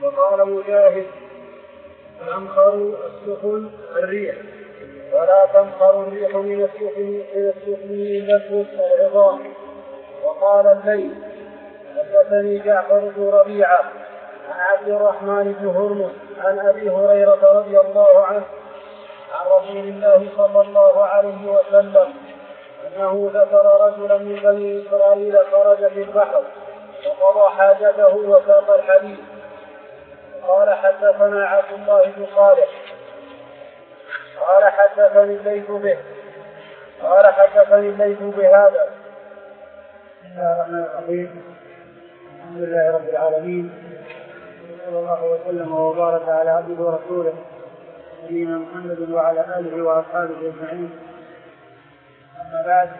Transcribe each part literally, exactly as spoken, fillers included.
وقال مجاهد تمخر السفن الريح ولا تمخر الريح من السفن إلى السفن إلا السفن العظام. وقال الليث حدثني جعفر بن ربيعة عن عبد الرحمن بن هرمز عن أبي هريرة رضي الله عنه عن رسول الله صلى الله عليه وسلم أنه ذكر رجلا من بني إسرائيل خرج في البحر وقضى حاجته وساق الحديث. قال حدثنا عبد الله بن صالح قال حدثني الليث به قال حدثني الليث بهذا. بسم الله الرحمن الرحيم. الحمد لله رب العالمين، صلى الله وسلم وبارك على عبده ورسوله نبينا محمد وعلى آله وأصحابه أجمعين. أما بعد،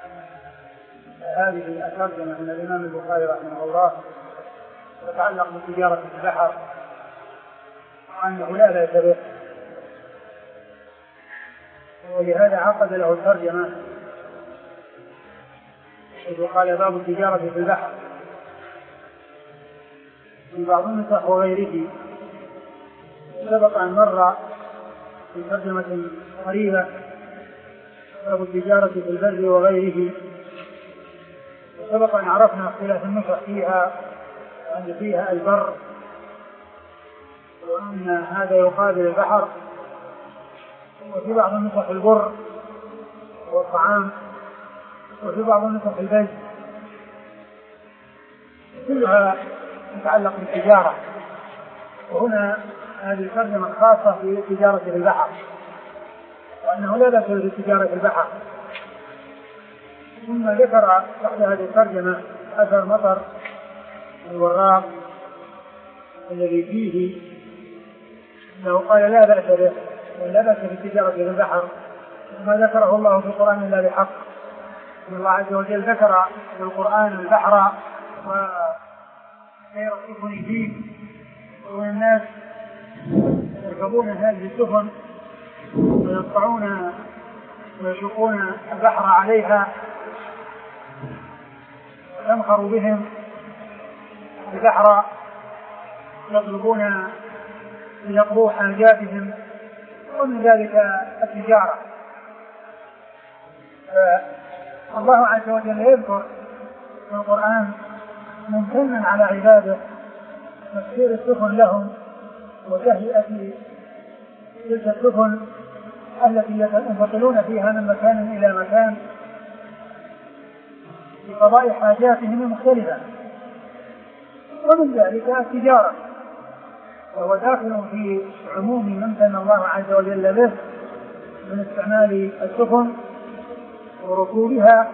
هذه الترجمة من الإمام البخاري رحمه الله تتعلق بتجارة البحر وأنه لا بأس به، ولهذا عقد له الترجمة إذ قال باب التجارة في البحر. في بعض النسخ وغيره سبق أن مر في ترجمة قريبة باب التجارة في البر وغيره، وسبق أن عرفنا اختلاف النسخ فيها أن فيها البر وأن هذا يقابل البحر، وفي بعض النسخ البر والطعام، وفي بعض النسخ البيت، كلها تتعلق بالتجارة. وهنا هذه الترجمة خاصة في التجارة في البحر، وأنه لا بأس بالتجارة في البحر. ثم ذكر بعد هذه الترجمة أثر مطر الوراق الذي فيه أنه قال لا بأس به ولا بأس بالتجارة في البحر، وما ذكره الله في القرآن إلا بحق. الله عز وجل ذكر في القرآن البحر وسير السفن فيه، والناس يركبون هذه السفن ويقطعون ويشقون البحر عليها ويمخر بهم البحر، يطلبون ليقضوا حاجاتهم، ومن ذلك التجارة. الله عز وجل يذكر في القرآن ممتنا على عباده تسخير السفن لهم وتهيئة تلك السفن التي ينتقلون فيها من مكان إلى مكان لقضاء حاجاتهم المختلفة، ومن ذلك التجارة، وهو داخل في عموم من امتن الله عز وجل به من استعمال السفن وركوبها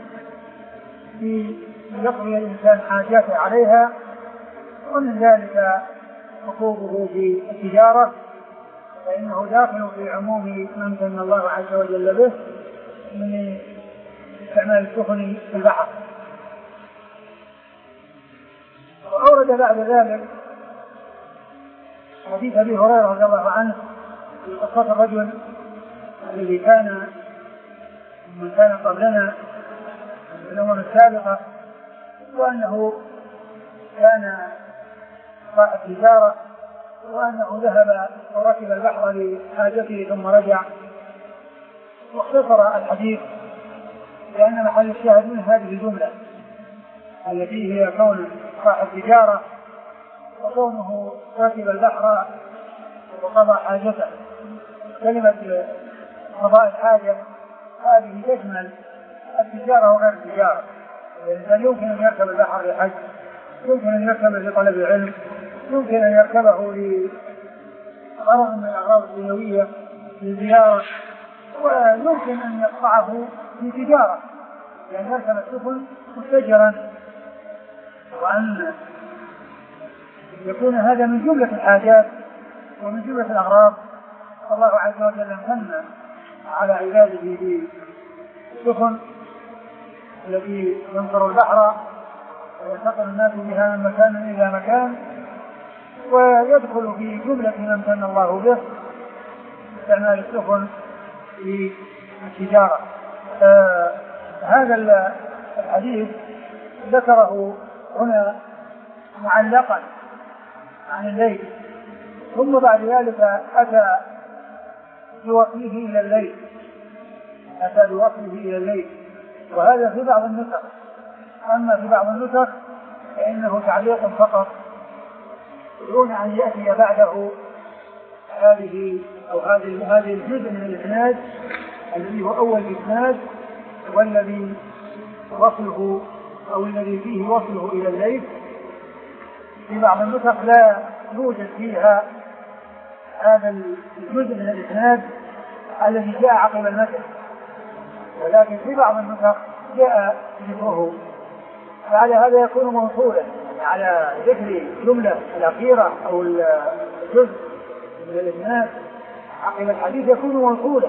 في يقضي الإنسان حاجاته عليها، ومن ذلك ركوبه في التجارة، فإنه داخل في عموم من امتن الله عز وجل به من استعمال السفن في البحر. وأورد بعد ذلك حديث أبي هريرة رضي الله عنه في قصة الرجل الذي كان من كان قبلنا في الأمم السابقة، وأنه كان صاحب تجارة، وأنه ذهب وركب البحر لحاجته ثم رجع. واختصر الحديث لأن محل الشاهد من هذه الجملة التي هي كون صاحب تجارة وكونه راكب البحر وقضى حاجته. كلمة قضاء الحاجة هذه تشمل التجارة وغير التجارة. الإنسان يمكن أن يركب البحر للحج، يمكن أن يركبه لطلب العلم، يمكن أن يركبه لغرض من الأغراض الدنيوية للزيارة، ويمكن أن يقطعه في تجارة لأن يركب السفن مستجرا، وأن يكون هذا من جملة الحاجات ومن جملة الأغراض. الله عز وجل امتن على عباده بالسفن التي ينقر البحر وينتقل الناس بها من مكان إلى مكان، ويدخل في جملة ما امتن الله به استعمال السفن في التجارة. آه هذا الحديث ذكره هنا معلقا عن الليل، ثم بعد ذلك أتى بوصله إلى الليل أتى بوصله إلى الليل وهذا في بعض النسخ. أما في بعض النسخ فإنه تعليق فقط دون أن يأتي بعده هذه أو هذه هذه الجزء من الإسناد الذي هو أول الإسناد والذي وصله أو الذي فيه وصله إلى الليل. في بعض النسخ لا يوجد فيها هذا الجزء من الإسناد الذي جاء عقب المتن، ولكن في بعض النسخ جاء ذكره، فعلى هذا يكون موصولا على ذكر الجملة الأخيرة أو الجزء من الإسناد عقب الحديث يكون موصولا،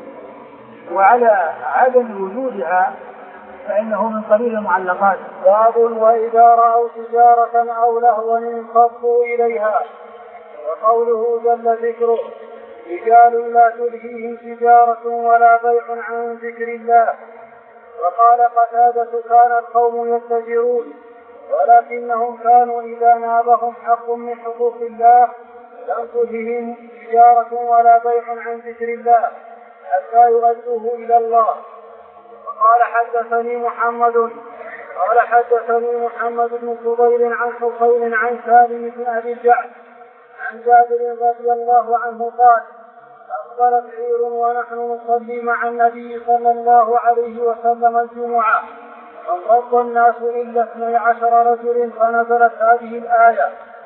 وعلى عدم وجودها فإنه من قبيل المعلقات. باب وإذا رأوا تجارة أو لهوا انفضوا إليها. وقوله جل ذكره رجال لا تلهيهم تجارة ولا بيع عن ذكر الله. وقال قتادة كان القوم يتجرون ولكنهم كانوا إذا نابهم حق من حقوق الله لم تلههم تجارة ولا بيع عن ذكر الله حتى يؤدوه إلى الله. وقال حدثني محمد قال حدثني محمد بن فضيل عن حصين عن سالم بن أبي الجعد عن جابر رضي الله عنه قال أقبلت عير ونحن نصلي مع النبي صلى الله عليه وسلم الجمعة فانفض الناس إلا اثني عشر رجل فنزلت هذه الآية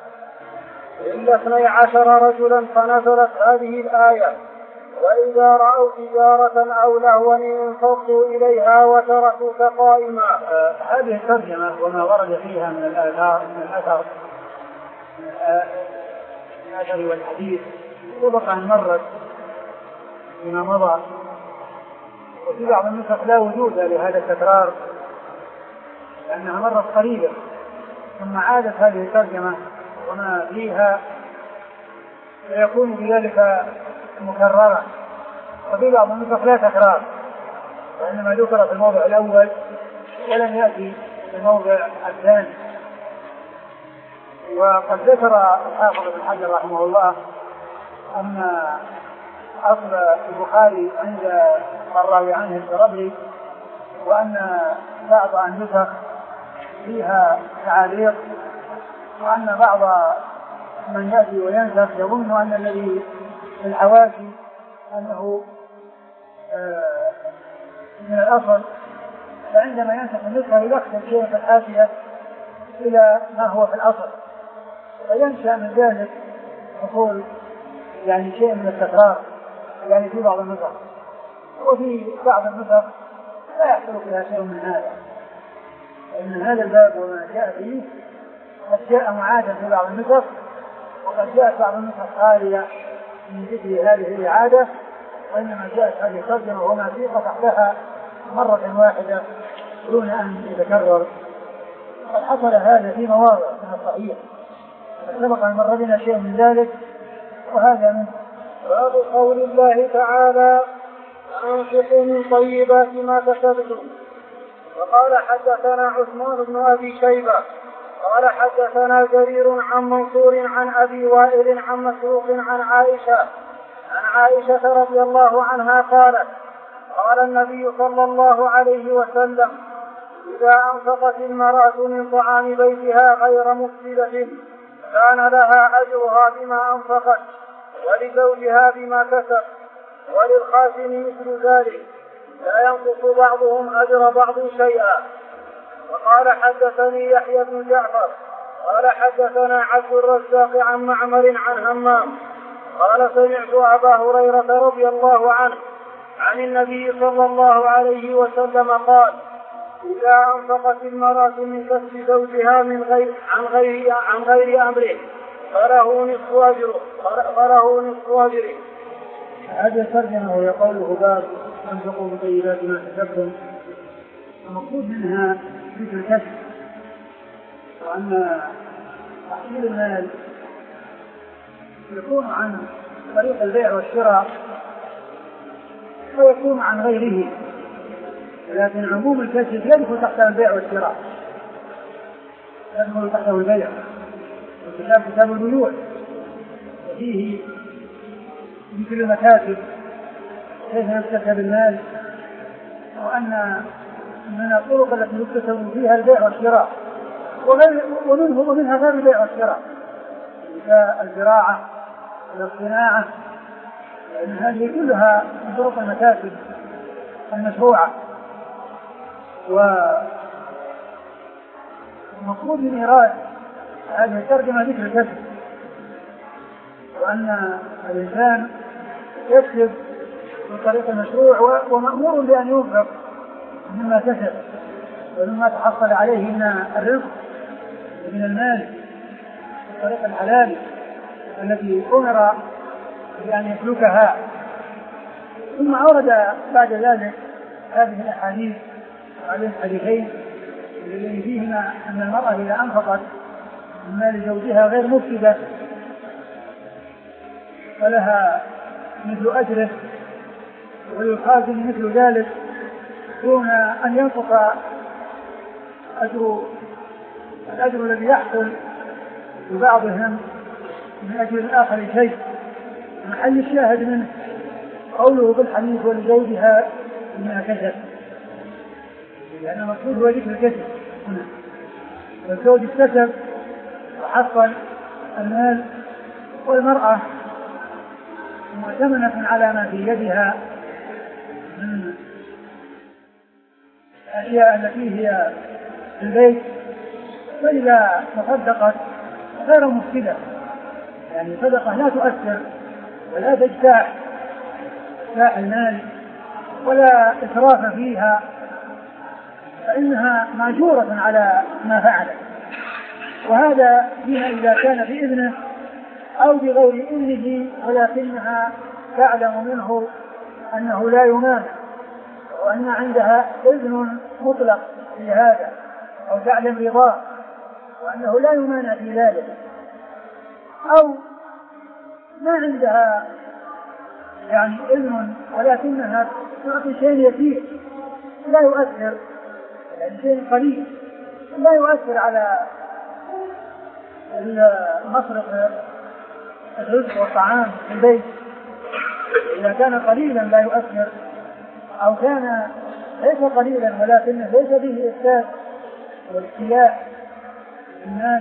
إلا اثني عشر رجلا فنزلت هذه الآية وإذا رأوا تجارة أو لهوا انفضوا إليها وتركوك قائما. آه هذه الترجمة وما ورد فيها من الآثار من الأثر من الأثر والحديث سبق أن مرت فيما مضى، وفي بعض النسخ لا وجود لهذا التكرار لأنها مرت قريبا ثم عادت هذه الترجمة وما فيها فيكون بذلك مكررا. وفي بعض النسخ لا تكرار وإنما ذكر في الموضع الأول ولم يأتي في الموضع الثاني. وقد ذكر الحافظ بن حجر رحمه الله أن أصل البخاري عند الراوي عنه الزربري وأن بعض النسخ فيها تعاليق وأن بعض من يأتي وينسخ يظن أن الذي في الحواشي أنه آه من الأصل، فعندما ينسخ النسخة يدخل شيء في الحاشية إلى ما هو في الأصل فينشأ من ذلك حصول يعني شيء من التكرار يعني في بعض النسخ، وفي بعض النسخ لا يحصل فيها شيء من هذا. إن هذا الباب وما جاء فيه قد جاء معادا في بعض النسخ وقد جاءت بعض النسخ خالية من ذكر هذه الإعادة، وإنما جاءت هذه الترجمة وما فيه فتحتها مرة واحدة دون أن يتكرر. قد حصل هذا في مواضع من الصحيح سبق أن مر بنا شيء من ذلك وهذا من باب قول الله تعالى أنفقوا من طيبات ما كسبتم. وقال حدثنا عثمان بن أبي شيبة قال حدثنا جرير عن منصور عن أبي وائل عن مسروق عن عائشة عن عائشة رضي الله عنها قالت قال النبي صلى الله عليه وسلم إذا أنفقت المرأة من طعام بيتها غير مفسدة كان لها أجرها بما أنفقت ولزوجها بما كسب وللخازن مثل ذلك لا ينقص بعضهم أجر بعض شيئا. وقال حدثني يحيى بن جعفر قال حدثنا عبد الرزاق عن معمر عن همام قال سمعت أبا هريرة رضي الله عنه عن النبي صلى الله عليه وسلم قال إذا أنفقت المرأة من كسب زوجها من غير عن غير عن غير أمره فله نصف أجره فله نصف أجره. هذا الترجمة وهي قوله باب أنفقوا بطيبات ما كسبتم، المقصود منها مثل الكسب، وأن تحصيل المال يكون عن طريق البيع والشراء ويكون عن غيره، لكن عموم الكسب يدخل تحت البيع والشراء، يدخل تحته البيع الكتاب كتاب البيوع وفيه مثل المكاتب كيف يكتسب المال، وأن من الطرق التي يكتسب فيها البيع والشراء، ومنه ومنها غير البيع والشراء كالزراعة والصناعة، لأن هذه كلها من طرق المكاسب المشروعة. والمقصود من إيراد هذه الترجمة ذكر الكسب، وأن الإنسان يكسب بطريق المشروع ومأمور بأن ينفق مما كسب ومما تحصل عليه من الرزق ومن المال بطريق الحلال التي أمر بأن يسلكها. ثم أورد بعد ذلك هذه الأحاديث هذه الحديثين الذين فيهما أن المرأة إذا أنفقت من مال زوجها غير مفسدة فلها مثل أجره ويقابل مثل ذلك دون أن ينقص أجر الأجر الذي يحصل لبعضهم من أجل الآخر شيء. محل الشاهد منه قوله بالحديث ولزوجها بما كسب، لأن المقصود هو ذكر الكسب هنا، والزوج اكتسب وحصل المال، والمرأة معتمنة على ما في يدها من الأشياء التي هي في البيت، فإذا تصدقت غير مفسدة، يعني صدقة لا تؤثر ولا تجتاح جتاح المال ولا إسراف فيها، فإنها ماجورة على ما فعلت. وهذا فيها إذا كان بإذنه أو بغير إذنه، ولكنها تعلم منه أنه لا يمانع وأن عندها إذن مطلق في هذا، أو تعلم رضاه وأنه لا يمانع في ذلك، أو ما عندها يعني إذن ولكنها تعطي شيء يسير لا يؤثر، يعني شيء قليل لا يؤثر على مصرف الرزق والطعام في البيت. إذا كان قليلا لا يؤثر، أو كان ليس قليلا ولكنه ليس به إفساد واستيلاء المال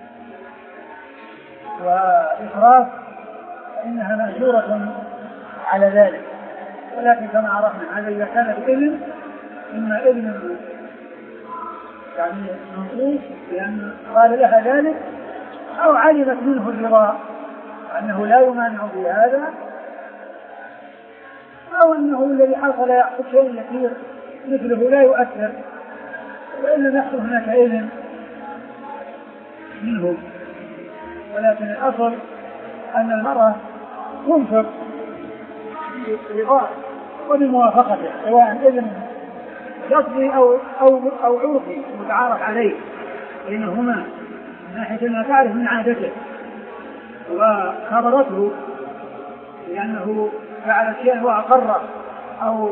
وإسراف، فإنها مأجورة على ذلك. ولكن كما عرفنا هذا إذا كان بإذن، إما إذن يعني منصوص لأن قال لها ذلك، أو علمت منه الرضا أنه لا يمانع في هذا، أو أنه الذي حصل يحصل شيء يسير مثله لا يؤثر، وإن لم يحصل هناك إذن منه. ولكن الأصل أن المرأة تنفق برضاه وبموافقته، سواء إذن لفظي أو أو أو عرفي متعارف عليه بينهما من ناحية ما تعرف من عادته، وخبرته لأنه فعل شيئا وأقره أو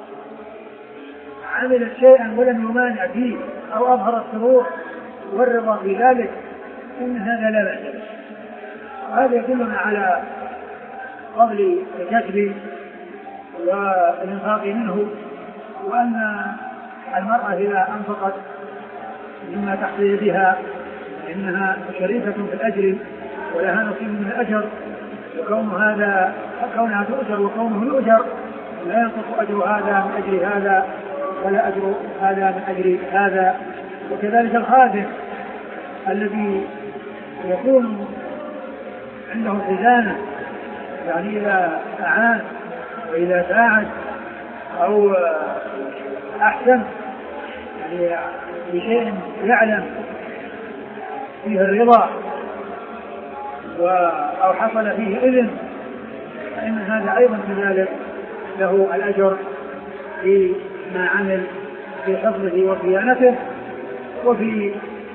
عمل شيئا ولم يمانع فيه أو أظهر السرور والرضا في ذلك، إن هذا لا بأس. وهذا يدلنا على فضل الكسب والإنفاق منه، وأن المرأة إذا أنفقت مما تحت يدها إنها شريكة في الأجر ولها نصيب من الأجر، وكون هذا كونها تؤجر وكونه يؤجر لا ينقص أجر هذا من أجر هذا ولا أجر هذا من أجر هذا. وكذلك الخادم الذي يكون عنده خزانة، يعني إذا أعان وإذا ساعد أو أحسن يعني بشيء يعلم فيه الرضا أو حصل فيه إذن، فإن هذا أيضا كذلك له الأجر في ما عمل في حفظه وصيانته وفي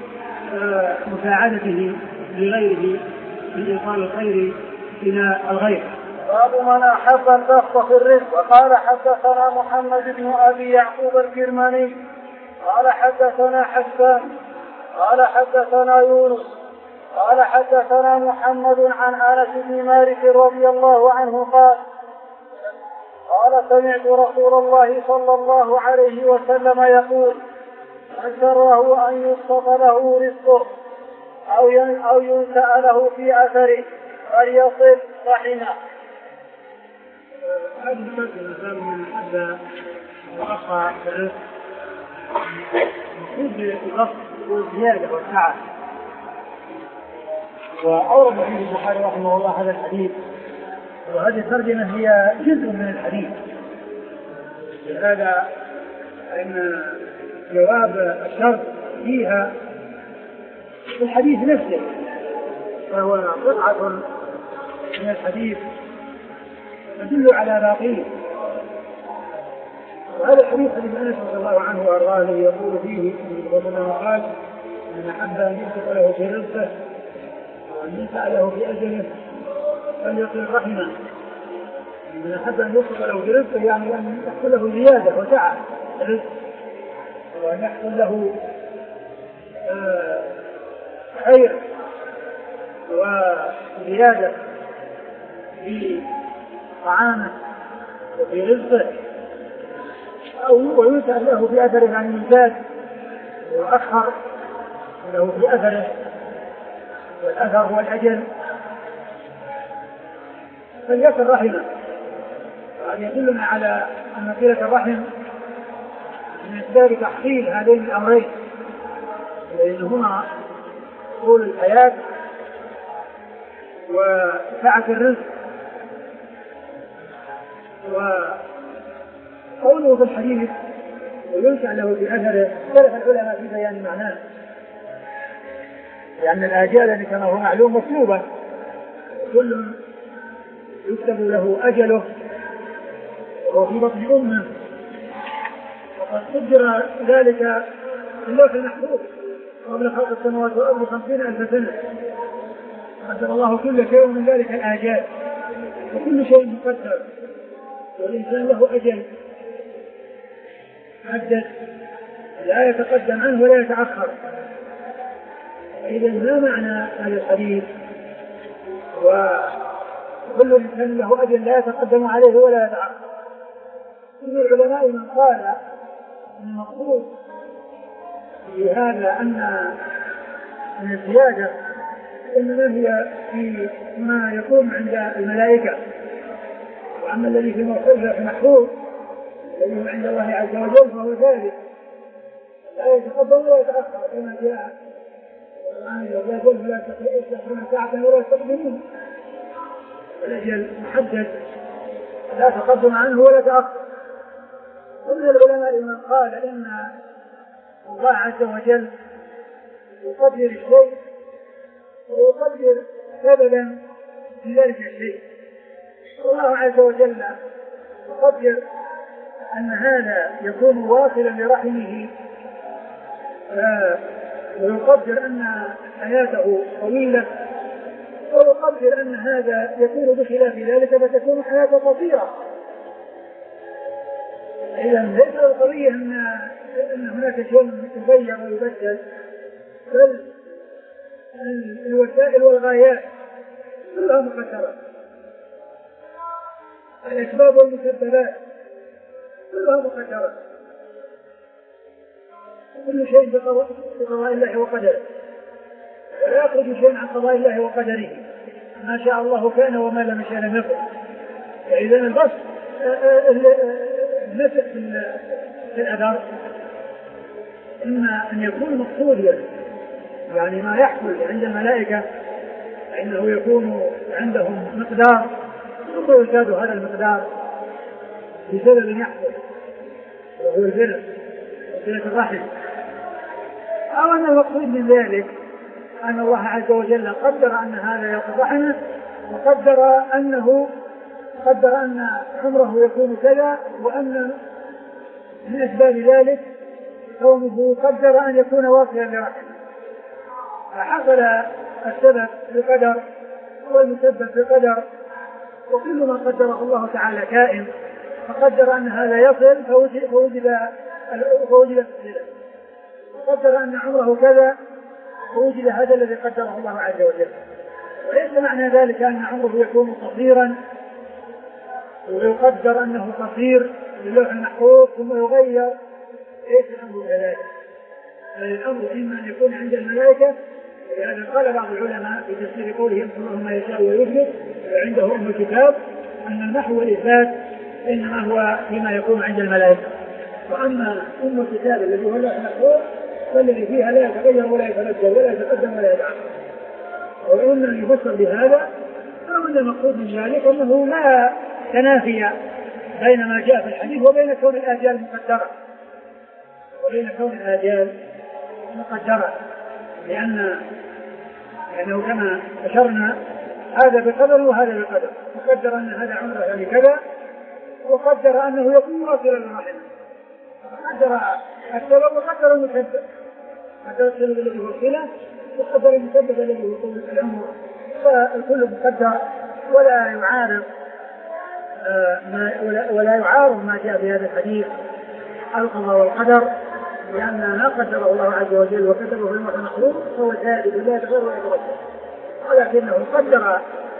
مساعدته لغيره في إيصال الخير إلى الغير. باب من أحب البسط في الرزق. وقال حدثنا محمد بن أبي يعقوب الكرماني قال حدثنا حسان قال حدثنا يونس قال حدثنا محمد عن أنس بن مالك رضي الله عنه قال قال سمعت رسول الله صلى الله عليه وسلم يقول من سره أن يبسط له رزقه أو ينسأ له في أثره فليصل رحمه. هذه المسألة من حد وقع الرزق المفروض الغصب والزيادة والسعة. وأورد فيه البخاري رحمه الله هذا الحديث، وهذه الترجمة هي جزء من الحديث، لهذا أن جواب الشرط فيها في الحديث نفسه، فهو قطعة من الحديث تدل على باقيه. وهذا الحديث حديث أنس رضي الله عنه وأرضاه الذي يقول فيه ربنا قال من أحب أن يمسك له في رزقه وأن ينفع له في أجله فليصل رحمه. من أحب أن يمسك له في رزقه يعني أن يحصل له زيادة وسعة الرزق، وأن يحصل له آه خير وزيادة في طعامه وفي رزقه، أو وينسأ له في أثره يعني يزاد ويؤخر له في أثره، والأثر هو الأجل، فليصل رحمه. وهذا يدلنا على أن صلة الرحم من أسباب تحصيل هذين الأمرين، لأنهما طول الحياة وسعة الرزق. وقوله في الحديث وينسأ له في أثره اختلف العلماء في بيان معناه، لأن الآجال كما هو معلوم مكتوبة، كل يكتب له أجله وهو في بطن أمه، وقد قدر ذلك في اللوح المحفوظ قبل خلق السماوات والأرض خمسين ألف سنة. قدر الله كل شيء من ذلك الآجال، وكل شيء مقدر، والإنسان له أجل محدد لا يتقدم عنه ولا يتأخر. إذا ما معنى هذا الحديث؟ وكل إنسان له أجل لا يتقدم عليه ولا يتأخر. من العلماء من قال المقصود في هذا أن من الزيادة إنما هي في ما يقوم عند الملائكة، وأما الذي في المحفوظ الذي هو عند الله عز وجل فهو ذلك لا يتقدم ولا يتأخر، كما جاء لا يقول لا تستحرون ساعة ولا يستقدمون، الأجل محدد لا تقدم عنه ولا تأخر. ومن العلماء من قال إن الله عز وجل يقدر الشيء ويقدر سببا في ذلك الشيء. الله عز وجل يقدر أن هذا يكون واصلا لرحمه، ويقدر أن حياته طويلة، ويقدر أن هذا يكون بخلاف ذلك فتكون حياته قصيرة. إذا ليس القضية أن أن هناك شيء يتغير ويبدل، بل الوسائل والغايات كلها مقدرة، الأسباب والمسببات كلها مقدرة، كل شيء بقضاء الله وقدره، ولا يخرج شيء عن قضاء الله وقدره، ما شاء الله كان وما لم يشاء لم يكن. فإذا البسط النفع في الأدار إما أن يكون مقصودا، يعني ما يحصل عند الملائكة فإنه يكون عندهم مقدار ثم يزداد هذا المقدار بسبب يحصل وهو البر وصلة الرحم، أو أن المقصود من ذلك أن الله عز وجل قدر أن هذا يصل رحمه، وقدر أنه قدر أن عمره يكون كذا، وأن من أسباب ذلك كونه قدر أن يكون واصلا لرحمه، فحصل السبب بقدر والمسبب بقدر، وكل ما قدره الله تعالى كائن، فقدر أن هذا يصل فوجد فوجد فوجد الصلة، وقدر أن عمره كذا ووجد هذا الذي قدره الله عز وجل. وليس معنى ذلك أن عمره يكون قصيرا ويقدر أنه قصير باللوح المحفوظ ثم يغير، ليس الأمر كذلك، بل الأمر إما أن يكون عند الملائكة، ولهذا قال بعض العلماء في تفسير قوله يمحو الله ما يشاء ويثبت وعنده أم الكتاب أن المحو والإثبات إنما هو فيما يكون عند الملائكة، وأما أم الكتاب الذي هو اللوح المحفوظ فالذي فيها لا يتغير ولا يتبدل ولا يتقدم ولا يتأخر. وإما أن يفسر بهذا أو أن المقصود من ذلك أنه لا تنافي بين ما جاء في الحديث وبين كون الآجال مقدرة وبين كون الآجال مقدرة لأن لأنه كما أشرنا هذا بقدر وهذا بقدر، وقدر أن هذا عمره يعني كذا، وقدر أنه يكون واصلا للرحم، قدر السبب وقدر المسبب، قدر السبب الذي هو الصلة وقدر المسبب الذي هو طول العمر، فالكل مقدر ولا يعارض ولا, ولا يعارض ما جاء في هذا الحديث القضاء والقدر، لأن ما قدره الله عز وجل وكتبه في اللوح المحفوظ هو ثابت لا يتغير ولا يتبدل، ولكنه قدر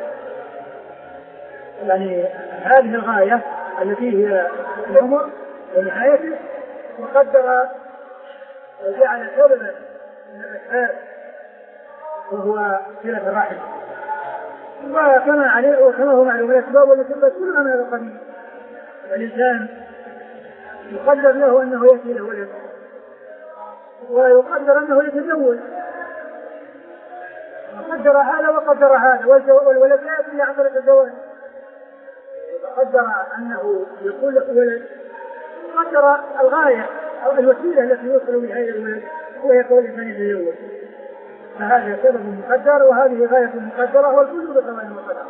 يعني هذه الغاية التي هي العمر ونهايته، وقدر وجعل سببا من الأسباب وهو صلة الرحم، وكما عليه وكما هو معلوم الأسباب والمسببات كلها من هذا القبيل. الإنسان يقدر له أنه يأتي له ولد، ويقدر أنه يتزوج، وقدر هذا وقدر هذا، والولد لا يأتي عن طريق الزواج، قدر أنه يكون له ولد، قدر الغاية أو الوسيلة التي يوصل بها إلى الولد وهي كون الإنسان يتزوج، فهذا سبب مقدر وهذه غاية مقدرة والكل بثمن مقدر.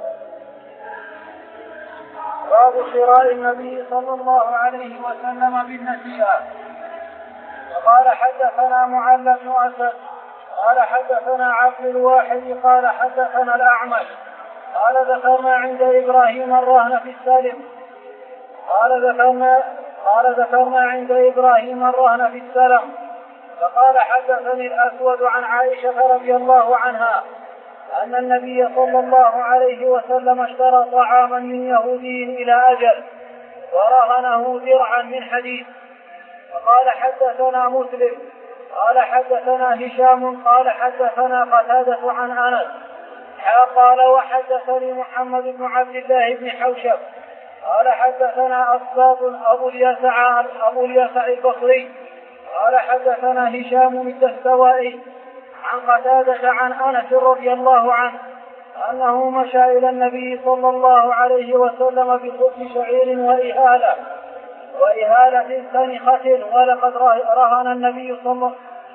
باب شراء النبي صلى الله عليه وسلم بالنسيئة. وقال حدثنا معل بن أسد قال حدثنا عبد الواحد قال حدثنا الأعمش قال ذكرنا عند إبراهيم الرهن في السلم قال ذكرنا قال ذكرنا عند إبراهيم الرهن في السلم فقال حدثني الأسود عن عائشة رضي الله عنها أن النبي صلى الله عليه وسلم اشترى طعاما من يهودي إلى أجل ورهنه درعا من حديد. وقال حدثنا مسلم قال حدثنا هشام قال حدثنا قتادة عن أنس قال وحدثني محمد بن عبد الله بن حوشب قال حدثنا أصباط أبو اليسع أبو اليسع البصري قال حدثنا هشام الدستوائي عن قتادة عن أنس رضي الله عنه أنه مشى إلى النبي صلى الله عليه وسلم بخبز شعير وإهالة وإهالة سنخة ولقد رهن النبي صلى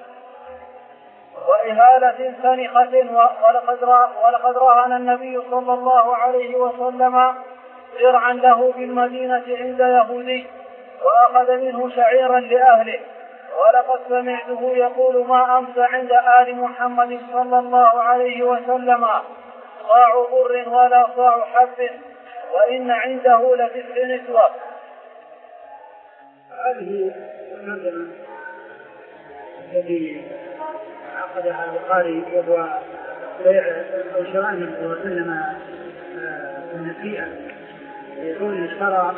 وإهالة سنخة ولقد ولقد رهن النبي صلى الله عليه وسلم درعا له بالمدينة عند يهودي وأخذ منه شعيرا لأهله. ولقد سمعته يقول ما أمسى عند آل محمد صلى الله عليه وسلم صاع بر ولا صاع حب وإن عنده لتسع نسوة. هذه الترجمة التي عقدها البخاري وهو بيع أو شراء النبي صلى الله عليه وسلم النسيئة يكون اشترى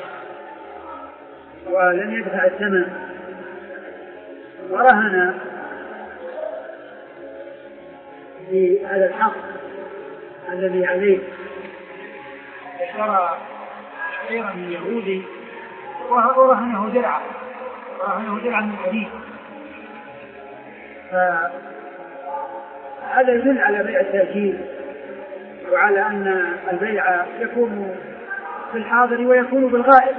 ولم يدفع الثمن ورهن بهذا الحق الذي عليه، اشترى شعيرا من يهودي ورهنه درعا ورهنه درعا من حديد، فهذا يدل على بيع التأجيل وعلى أن البيع يكون في الحاضر ويكون بالغائب.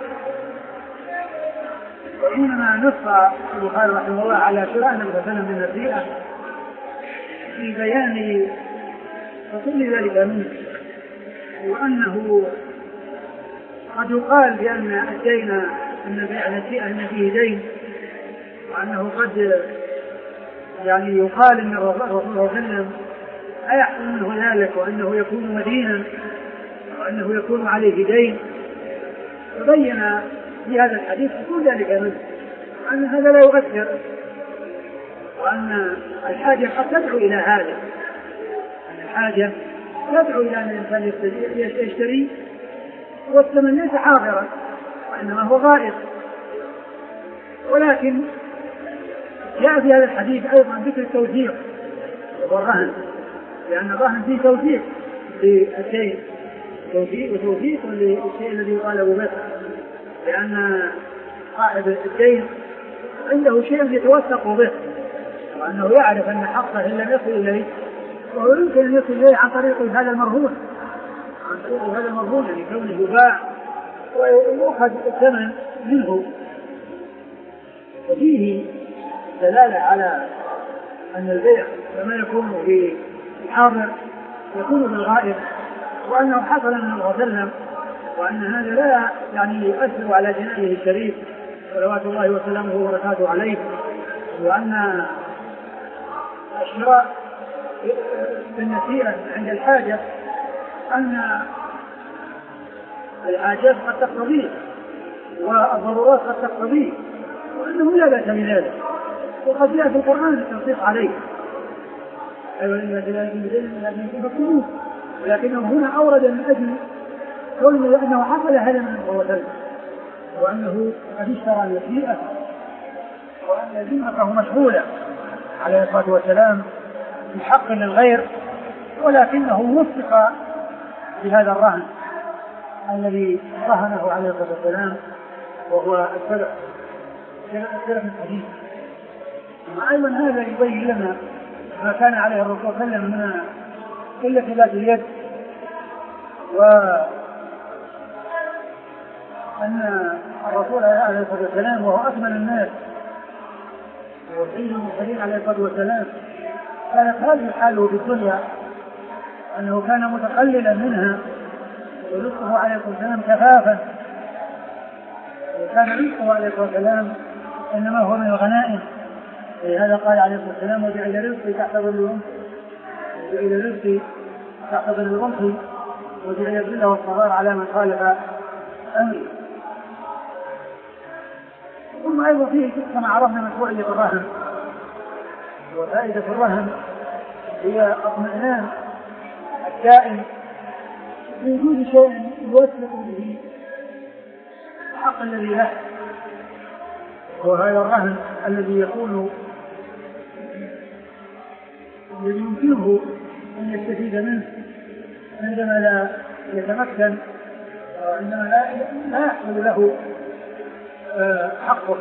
وحينما نص البخاري رحمه الله على شراء النبي صلى الله عليه وسلم بالنسيئة في بيان فكل ذلك منه، وأنه قد يقال بأن الدين أن بيع النسيئة أن فيه دين، وأنه قد يعني يقال أن الرسول صلى الله عليه وسلم أيحصل منه ذلك وأنه يكون مدينا وأنه يكون عليه دين، فبين في هذا الحديث كل ذلك منه أن هذا لا يؤثر وأن الحاجة قد تدعو إلى هذا، أن الحاجة تدعو إلى أن الإنسان يشتري والثمن ليس حاضرا وإنما هو غائب. ولكن جاء في هذا الحديث أيضا ذكر التوثيق والرهن، لأن الرهن فيه توثيق للشيء، توثيق وتوثيق للشيء الذي يطالب به، لأن صاحب الدين عنده شيء يتوثق به، وأنه يعرف أن حقه إن لم يصل إليه وهو يمكن أن يصل إليه عن طريق هذا المرهون، عن طريق هذا المرهون يعني كونه يباع ويؤخذ الثمن منه. وفيه دلالة على أن البيع كما يكون في الحاضر يكون بالغائب، وأنه حصل من المغتنم، وأن هذا لا يعني يؤثر على جنائه الشريف صلوات الله وسلامه وبركاته عليه، وأن الشراء بالنسيئة عند الحاجة أن الحاجات قد تقتضيه والضرورات قد تقتضيه، وأنه لا بأس بذلك، وقد جاء في القرآن التنصيص عليه أيضا إلا ذلك، لكنه هنا أورد من أجل كونه أنه حصل هذا من الغوثل، وأنه قد اشترى النسيئة، وأن ذمته مشغولة عليه الصلاة والسلام بحق للغير، ولكنه وفق بهذا الرهن الذي رهنه عليه الصلاة والسلام وهو السلف السلف الحديث. أيضا هذا يبين لنا ما كان عليه الرسول صلى الله عليه وسلم من قلة ذات اليد، وأن الرسول عليه الصلاة والسلام وهو أكمل الناس وسيد المرسلين عليه الصلاة والسلام كانت هذه حاله في الدنيا، أنه كان متقللا منها، ورزقه عليه الصلاة والسلام كفافا، وكان رزقه عليه الصلاة والسلام إنما هو من الغنائم. لهذا قال عليه الصلاة والسلام: وجعل رزقي تحت ظل رمحي، وجعل رزقي تحت ظل رمحي، وجعل الذل والصغار على من خالف أمري. ثم أيضا فيه كما عرفنا مشروعية الرهن، وفائدة الرهن هي اطمئنان الدائم بوجود شيء يوثق به الحق الذي له، وهذا الرهن الذي يكون الذي يمكنه أن يستفيد منه عندما لا يتمكن، وعندما لا, لا يحصل له حقه.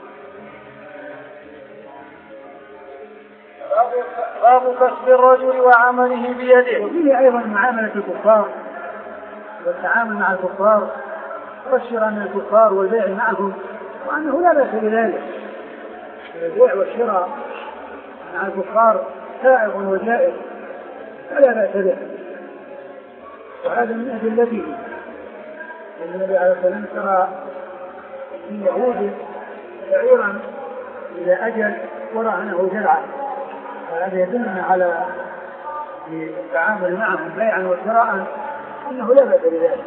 باب كسب الرجل وعمله بيده. وفيه أيضا معاملة الكفار والتعامل مع الكفار، والشراء من الكفار والبيع معهم، وأنه لا بأس بذلك. البيع والشراء مع الكفار سائغ وجائز فلا بأس به، وهذا من أدلته. النبي عليه الصلاة والسلام شرى من يهود بعيرا إلى أجل ورهنه جرعا، وهذا يدلنا على التعامل معهم بيعا وشراء أنه لا بأس بذلك.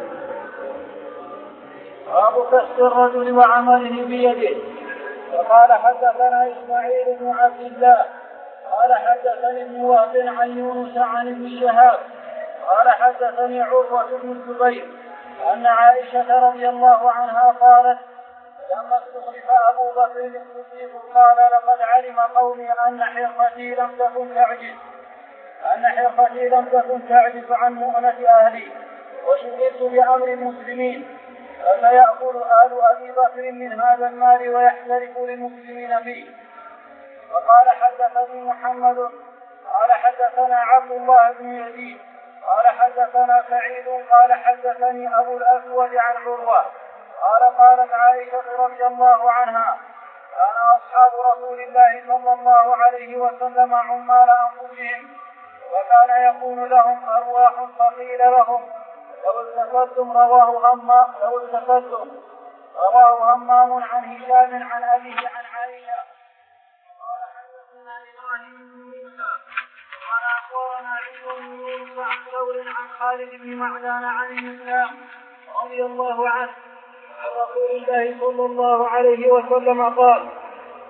باب كسب الرجل وعمله بيده. وقال حدثنا إسماعيل بن عبد الله قال حدثني ابن وهب عن يونس عن ابن شهاب قال حدثني عروة بن الزبير أن عائشة رضي الله عنها قالت: لما استخلف أبو بكر الصديق قال: لقد علم قومي أن حرفتي لم تكن تعجز أن حرفتي لم تكن تعجز عن مؤنة أهلي، وشغلت بأمر المسلمين، فسيأكل آل أبي بكر من هذا المال ويحترف للمسلمين فيه. وقال حدثني محمد قال حدثنا عبد الله بن يزيد قال حدثنا سعيد قال حدثني أبو الأسود عن عروة قال: قالت عائشة رضي الله عنها: كان أصحاب رسول الله صلى الله عليه وسلم عمال أنفسهم، وكان يكون لهم أرواح فقيل لهم: لو التفتم رواه همام لو التفتم رواه همام عن هشام عن أبيه عن عائشة. قال حدثنا إبراهيم بن موسى قال أخبرنا عيسى بن يونس عن ثور عن خالد بن معدان عن الإسلام رضي الله عنه عن رسول الله صلى الله عليه وسلم قال: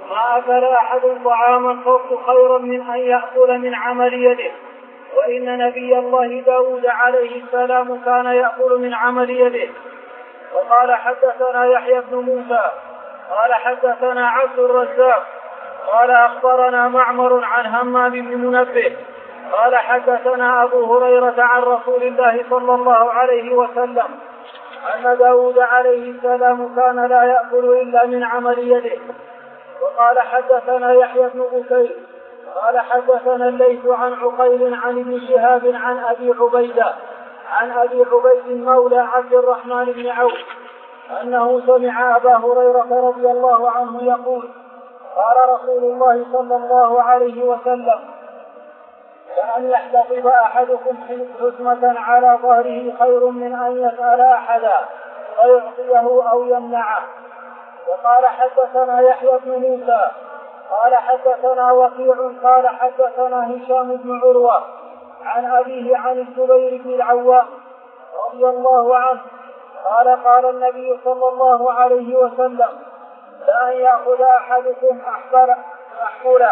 ما أكل أحد طعاما قط خيرا من أن يأكل من عمل يده، وإن نبي الله داود عليه السلام كان يأكل من عمل يده. وقال حدثنا يحيى بن موسى قال حدثنا عبد الرزاق قال أخبرنا معمر عن همام بن منبه قال حدثنا أبو هريرة عن رسول الله صلى الله عليه وسلم أن داود عليه السلام كان لا يأكل إلا من عمل يده. وقال حدثنا يحيى بن بكير قال حدثنا الليث عن عقيل عن ابن شهاب عن أبي عبيدة عن أبي عبيد مولى عبد الرحمن بن عوف أنه سمع أبا هريرة رضي الله عنه يقول قال رسول الله صلى الله عليه وسلم لأن يحتطب أحدكم حزمة على ظهره خير من أن يسأل أحدا فيعطيه أو يمنعه. وقال حدثنا يحيى بن موسى قال حدثنا وكيع قال حدثنا هشام بن عروة عن أبيه عن الزبير بن العوام رضي الله عنه قال قال النبي صلى الله عليه وسلم لأن يأخذ أحدكم أحفله.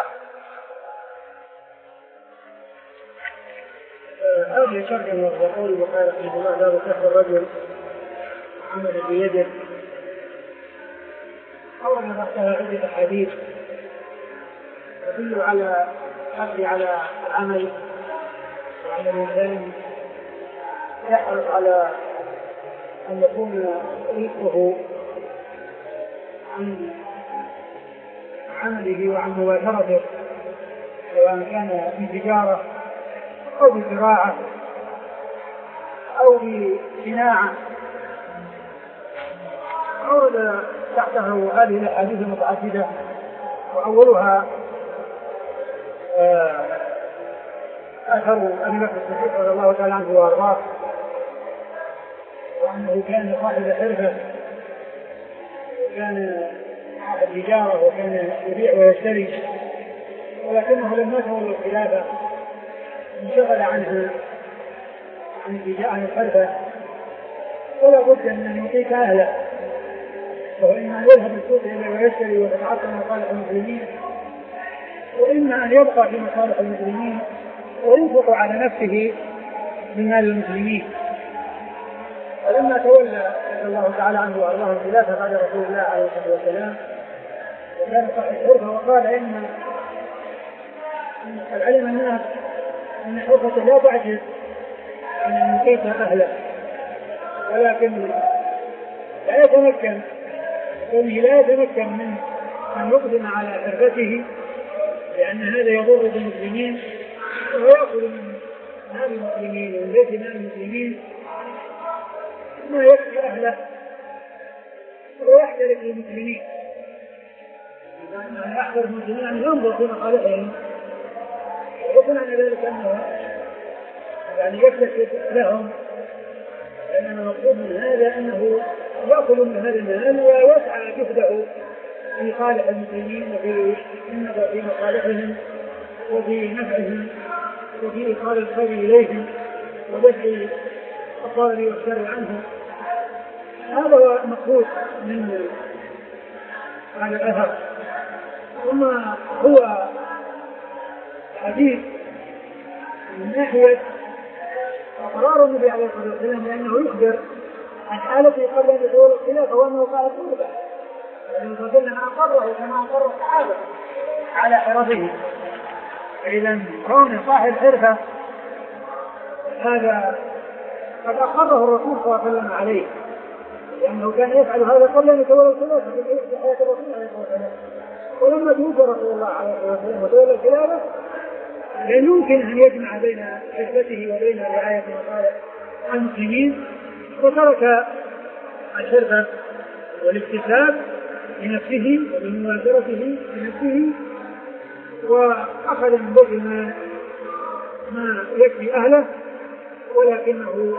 هذه ترجمة وقول وقال في جماعة لا يكفر الرجل عمل بيده أولا تحتها عدة أحاديث تدل على الحث على العمل وعلى الإنسان يحرص على أن يكون رزقه عن عمله وعن مباشرته سواء كان في تجارة أو بزراعة أو بصناعة. أورد تحته هذه الأحاديث المتعددة وأولها أثر أبي بكر الصديق رضي الله تعالى عنه وأرضاه وأنه كان صاحب حرفة وكان صاحب تجارة وكان يبيع ويشتري، ولكنه لما تولى الخلافة انشغل عنها عن الحرفة ولا بد من أن يعطيك أهله، وإما أن يذهب السوق إلى ويشتري ويتعاطى مصالح المسلمين، وإما أن يبقى في مصالح المسلمين وينفق على نفسه من مال المسلمين. فلما تولى رضي الله تعالى عنه وأرضاه الخلافة بعد رسول الله عليه الصلاة والسلام وكان صاحب حرفة وقال إن العلم الناس أن حرفة لا تعجز أن يقيت أهله، ولكن لا يتمكن كونه لا يتمكن من أن يقدم على حرفته لأن هذا يضر بالمسلمين ويأكل من مال المسلمين ومن بيت مال المسلمين ما يكفي أهله ويحترق المسلمين. إذا يحترق المسلمين أن ينظر في مصالحهم ويكون عن ذلك أنه يعني يكتسب لهم، لأن المقصود من هذا أنه يأكل من هذا المال ويسعى جهده في صالح المسلمين وفي النظر في مصالحهم وفي نفعهم وفي إيصال الخير إليهم ودفع الضرر والشر عنهم. هذا هو المقصود من هذا الأثر. ثم هو حديث من ناحية أقرار النبي عليه الصلاة والسلام لأنه يخبر عن حالته قبل أن يتولى الخلافة وأنه قال قربة لأنه صلى الله عليه أقره كما أقر الصحابة على حرفه. إذا كون صاحب حرفة هذا قد أقره الرسول صلى الله عليه وسلم عليه لأنه كان يفعل هذا قبل أن يتولى الخلافة في حياة الرسول عليه الصلاة والسلام. ولما توفي رسول الله عليه الصلاة والسلام وتولى الخلافة لا يمكن أن يجمع بين حرفته وبين رعاية مصالح المسلمين وترك الحرفة والاكتساب لنفسه وبمباشرته لنفسه وأخذ من بيت المال ما يكفي أهله، ولكنه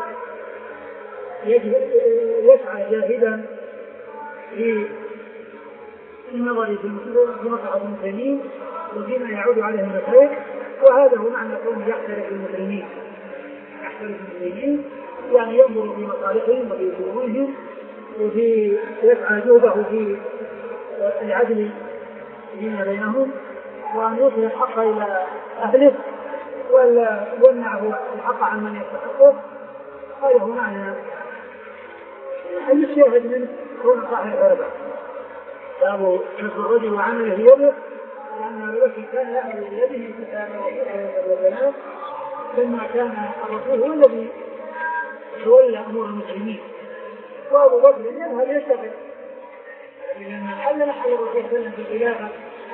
يسعى جاهدا في النظر في مصلحة المسلمين وفيما يعود عليهم الخير. وهذا هو معنى كونه يحترق المسلمين يحترق المسلمين يعني ينظر في مصالحهم وفي شؤونهم وفي يسعى جهده في العدل فيما بينهم، وأن يوصل الحق إلى أهله ولا يمنعه الحق عن من يستحقه. هذا هو معنى أي الشاهد منه كون صاحب العربة. باب نصب الرجل وعمله بيده، لأن أبا بكر كان يعمل بيده كتابا وكلام، لما كان الرسول هو الذي تولى أمور المسلمين، وأبو بكر يذهب يشتغل، لأن حل محل الرسول صلى الله عليه وسلم في الخلافة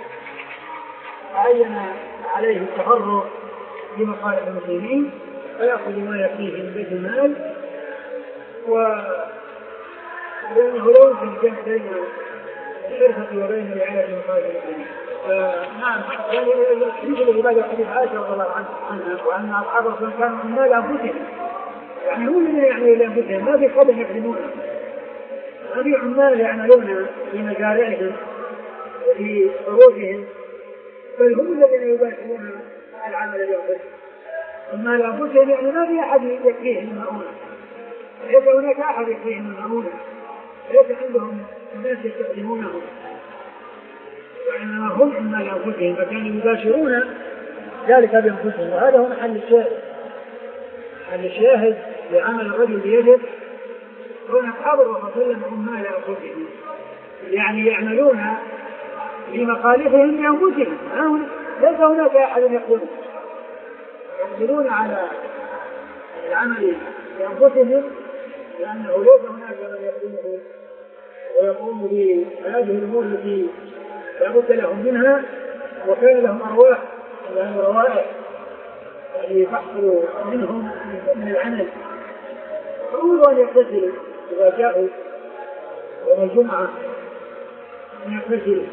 عين عليه التفرغ لمصالح المسلمين فيأخذ ما يكفيه من بيت المال، ولأنه لا يمكن الجمع بين الشركة وبين رعاية مصالح المسلمين. نعم، يعني الحديث الذي بعد حديث عائشة رضي الله عنها وأن أصحاب الرسول كانوا من مال أنفسهم، يعني هو الذين يعملون لأنفسهم، ما في قدر يخدمونه، ما في عمال يعملون في مزارعهم وفي عروضهم، بل هم الذين يباشرون العمل لأنفسهم. أما لأنفسهم يعني ما في أحد يكفيهم المعونة، ليس هناك أحد يكفيهم المعونة، ليس عندهم ناس يستخدمونهم، وإنما هم أما لأنفسهم، فكانوا يباشرون ذلك بأنفسهم. وهذا هو محل الشاهد، محل الشاهد لعمل الرجل بيده. هنا أصحاب الرسول صلى الله عليه وسلم هم ما لأنفسهم، يعني يعملون في مخالفهم بأنفسهم، ليس هناك أحد يقدرون، يقدرون على العمل بأنفسهم، لأنه ليس هناك من يقدمه ويقوم بهذه الأمور التي لا بد لهم منها، وكان لهم أرواح لهم روائح يعني تحصل منهم من العمل. فأولوا أن يغتسلوا إذا جاءوا يوم الجمعة، أن يغتسلوا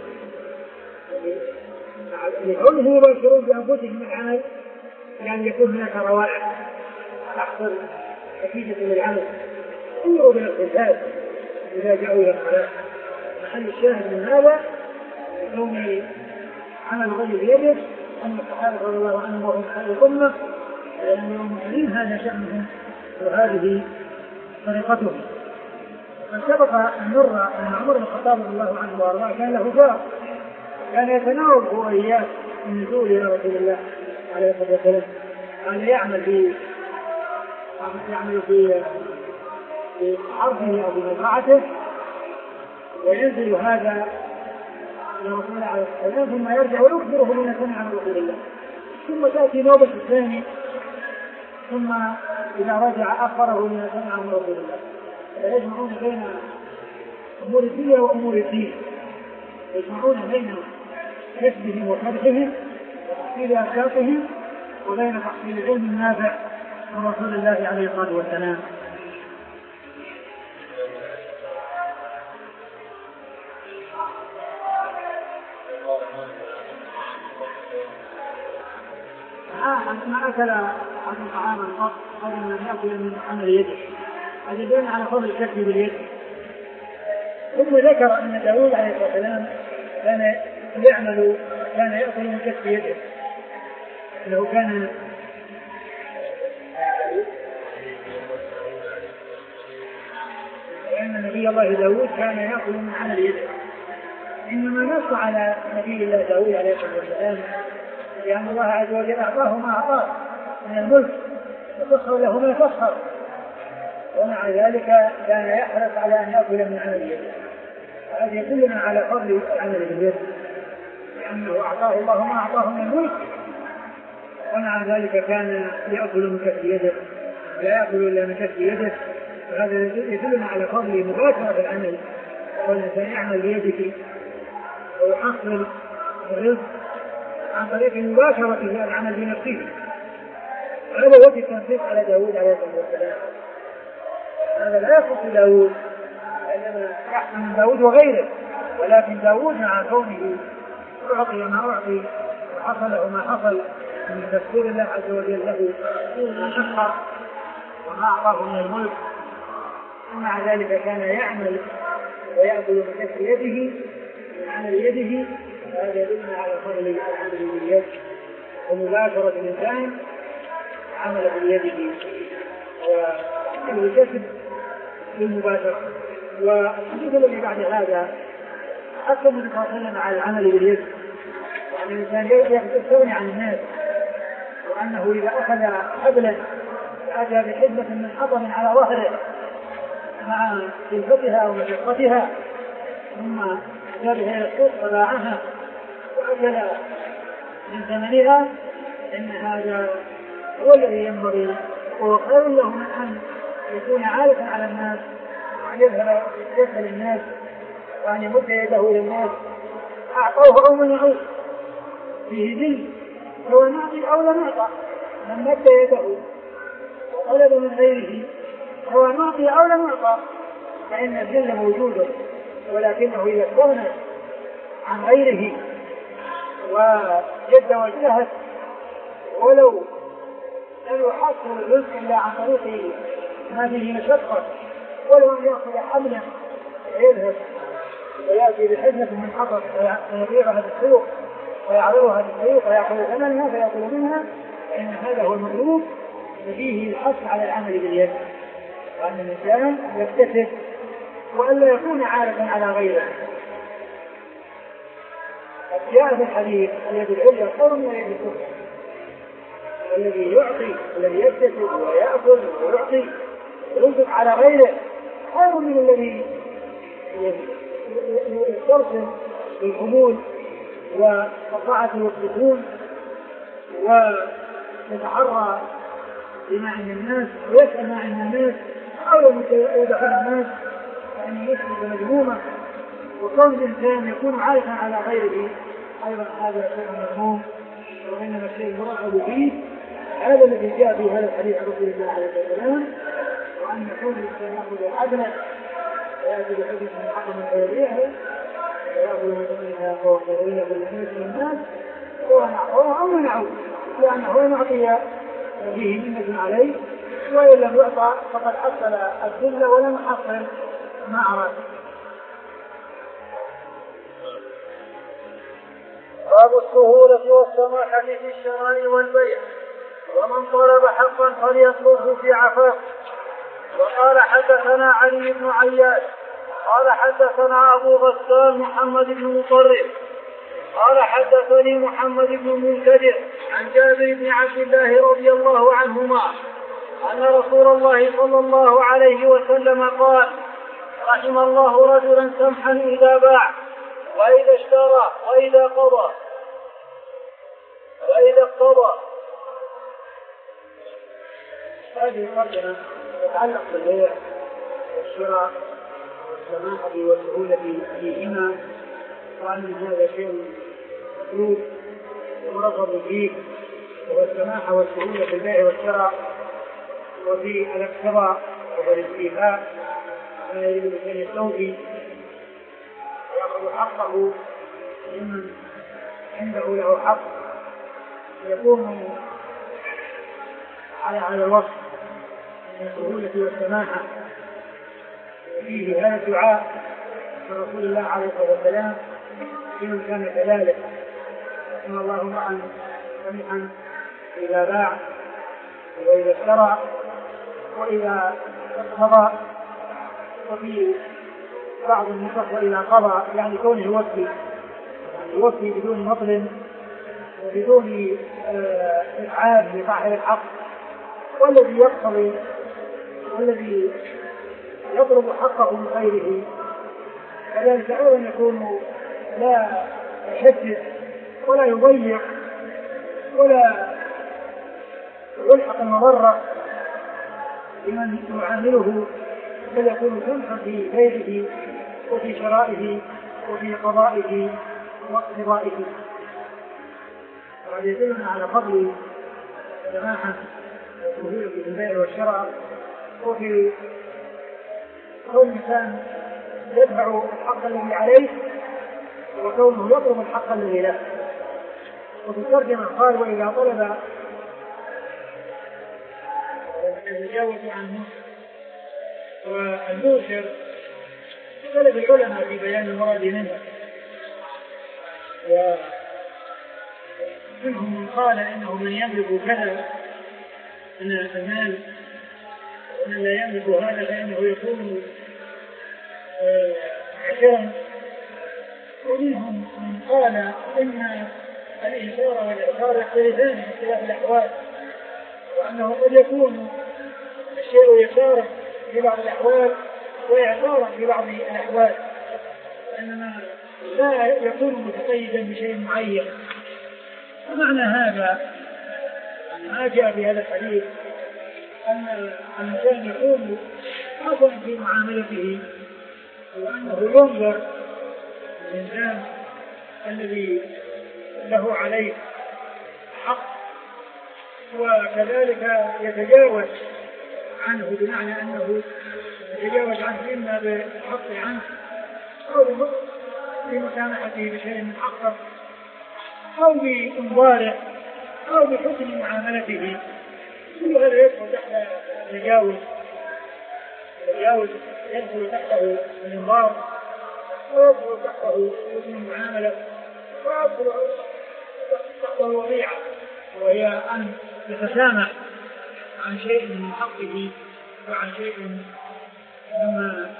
لكونهم يباشرون بأنفسهم العمل، يعني يكون هناك روائح تحصل نتيجة من العمل. انظروا بالاغتسال إذا جاءوا إلى الصلاة. محل الشاهد من هذا كون عمل الرجل بيده أن الصحابة رضي الله عنهم وهم خير الأمة، لأنهم المسلمين هذا شأنهم وهذه طريقتهم. من سبق أن نرى أن عمر بن الخطاب رضي الله عنه وأرضاه كان له جار، كان يتناوب هو إياه من نزول إلى رسول الله عليه الصلاة والسلام، كان يعمل في يعمل في في حرفه أو بمزرعته، وينزل هذا إلى رسول الله عليه الصلاة والسلام، ثم يرجع ويخبره بما سمع عن رسول الله، ثم تأتي نوبة الثاني، ثم إذا رجع أخبره بما سمع عن رسول الله. فيجمعون بين أمور الدنيا وأمور الدين، يجمعون بين كسبهم وفتحهم وتحصيل أرزاقهم وبين تحصيل العلم النافع من رسول الله عليه الصلاة والسلام. ما أكل عن طعاما قط قبل أن يأكل من عمل يده، هذا يدل على فضل الكسب باليد. ثم ذكر أن داود عليه الصلاة والسلام كان يعمل كان يأكل من كسب يده، أنه كان لأن نبي الله داود كان يأكل من عمل يده. إنما نص على نبي الله داود عليه الصلاة والسلام لأن الله عز وجل أعطاه ما أعطاه من الملك وسخر له ما سخر، ومع ذلك كان يحرص على أن يأكل من عمل يده. هذا يدلنا على فضل عمل اليد، لأنه أعطاه الله ما أعطاه من الملك، ومع ذلك كان يأكل من كسب يده، لا يأكل إلا من كسب يده. وهذا يدلنا على فضل مباشرة العمل، والإنسان يعمل بيده ويحصل الرزق عن طريق مباشرة العمل بنفسه. هذا وجه التنفيذ على داود عليه الصلاة والسلام. هذا لا يخص داود، إنما يحصل من داود وغيره، ولكن داود مع كونه أعطي ما أعطي وحصل له ما حصل من تسخير الله عز وجل له ما سخر وما أعطاه من الملك، ومع ذلك كان يعمل ويأكل من كسب يده من عمل يده. هذا يدل على فضل العمل باليد ومباشرة الإنسان عمل بيده والكسب بالمباشرة. والحديث الذي بعد هذا حتى النبي صلى الله عليه وسلم على العمل باليد، يعني الإنسان يستغني عن الناس، وأنه إذا أخذ حبلا أتى بحزمة من حطب على ظهره مع كلفتها ومشقتها ثم جابها إلى السوق فباعها وأكل من ثمنها، إن هذا هو الذي ينبغي، وخير له من أن يكون عالقا على الناس وأن يذهب يسأل الناس وأن يمد يده إلى الناس أعطوه أو منعوه، فيه ذل، هو نعطي أو لم يعطى، من مد يده وطلب من غيره هو نعطي أو لم يعطى، فإن الذل موجود، ولكنه إذا استغنى عن غيره وجد وجهه ولو لم يحصل الرزق إلا عن طريق ما فيه مشقة، ولو أن يأخذ حملا ويذهب ويأتي بحزمة من حطب ويبيعها في السوق ويعرضها في السوق ويأخذ ثمنها فيأكل منها، فإن هذا هو المطلوب، ففيه الحث على العمل باليد، وأن الإنسان يكتسب وألا يكون عارفا على غيره. جاء في الحديث اليد العليا خير من اليد السفلى، الذي يعطي الذي يكتسب ويأكل ويعطي وينفق على غيره خير من الذي يسترسل بالقبول والطاعة والسكون ويتحرى بما عند الناس ويسأل ما عند الناس أو يدخل الناس، فإنه يسأل مجمومة، وكون الإنسان يكون عارفا على غيره أيضا هذا شيء مذموم، وإنما الشيء المرغب فيه هذا الذي جاء في هذا الحديث عن رسول الله عليه الصلاة والسلام، وأن يكون الإنسان يأخذ العدل ويأتي بحديث من حق من غيرها ويأخذ منها وغيرها بالناس والناس وهو منعه، لأنه معطي فيه منة عليه، وإن لم يعطى فقد حصل الذل ولم يحصل ما أراد. باب السهولة والسماحة في الشراء والبيع، ومن طلب حقا فليطلبه في عفاف. وقال حدثنا علي بن عياش قال حدثنا أبو غسان محمد بن مطرف قال حدثني محمد بن منكدر عن جابر بن عبد الله رضي الله عنهما أن رسول الله صلى الله عليه وسلم قال: رحم الله رجلا سمحا إذا باع وإذا اشترى وإذا قضى وإذا اقتضى. هذه الترجمة تتعلق بالبيع والشراء والسماحة والسهولة فيهما، وأن هذا شيء مطلوب ومرغب فيه، وهو السماحة والسهولة في البيع والشراء وفي الاقتضاء وفي الاستيفاء، ما يريد الإنسان يستوفي ويأخذ حقه ممن عنده له حق، يكون على هذا الوصف من السهولة والسماحة. وفيه هذا الدعاء من رسول الله عليه الصلاة والسلام لمن كان كذلك: إن الله امرأ سمحا إذا باع وإذا اشترى وإذا اقتضى، وفي بعض النسخ وإذا قضى، يعني كونه يوفي يعني يوفي بدون مطل وبدون إتعاب لصاحب الحق، والذي يقتضي والذي يطلب حقه من غيره كذلك أيضا يكون لا يشدد ولا يضيق ولا يلحق المضرة لمن يعامله، بل يكون سمحا في بيعه وفي شرائه وفي قضائه واقتضائه. وهذا يدلنا على فضل السماحة والسهولة في البيع والشراء، وفي كون الإنسان يدفع الحق الذي عليه وكونه يطلب الحق الذي له. وفي الترجمة قال: وإذا طلب يتجاوز عنه. والموسر اختلف العلماء في بيان المراد منه، ومنهم من قال إنه من يملك كذا من المال، ومن لا يملك هذا فإنه يكون عشرا ومنهم من قال إن الإنكار والإعتار يختلفان في اختلاف الأحوال، وأنه قد يكون الشيء يسارا في بعض الأحوال وإعتارا في بعض الأحوال، إنما لا يكون متقيدا بشيء معين. ومعنى هذا ما جاء في هذا الحديث أن الإنسان يكون حسنا في معاملته، وأنه ينظر الإنسان الذي له عليه حق، وكذلك يتجاوز عنه، بمعنى أنه يتجاوز عنه إما بالحق عنه أو بمسامحته بشيء من حقه أو بإنظاره أو بحسن معاملته. كل هذا يدخل تحت التجاوز، التجاوز يدخل تحته الإنظار، ويدخل تحته حسن المعاملة، ويدخل تحته الوضيعة، وهي أن يتسامح عن شيء من حقه وعن شيء مما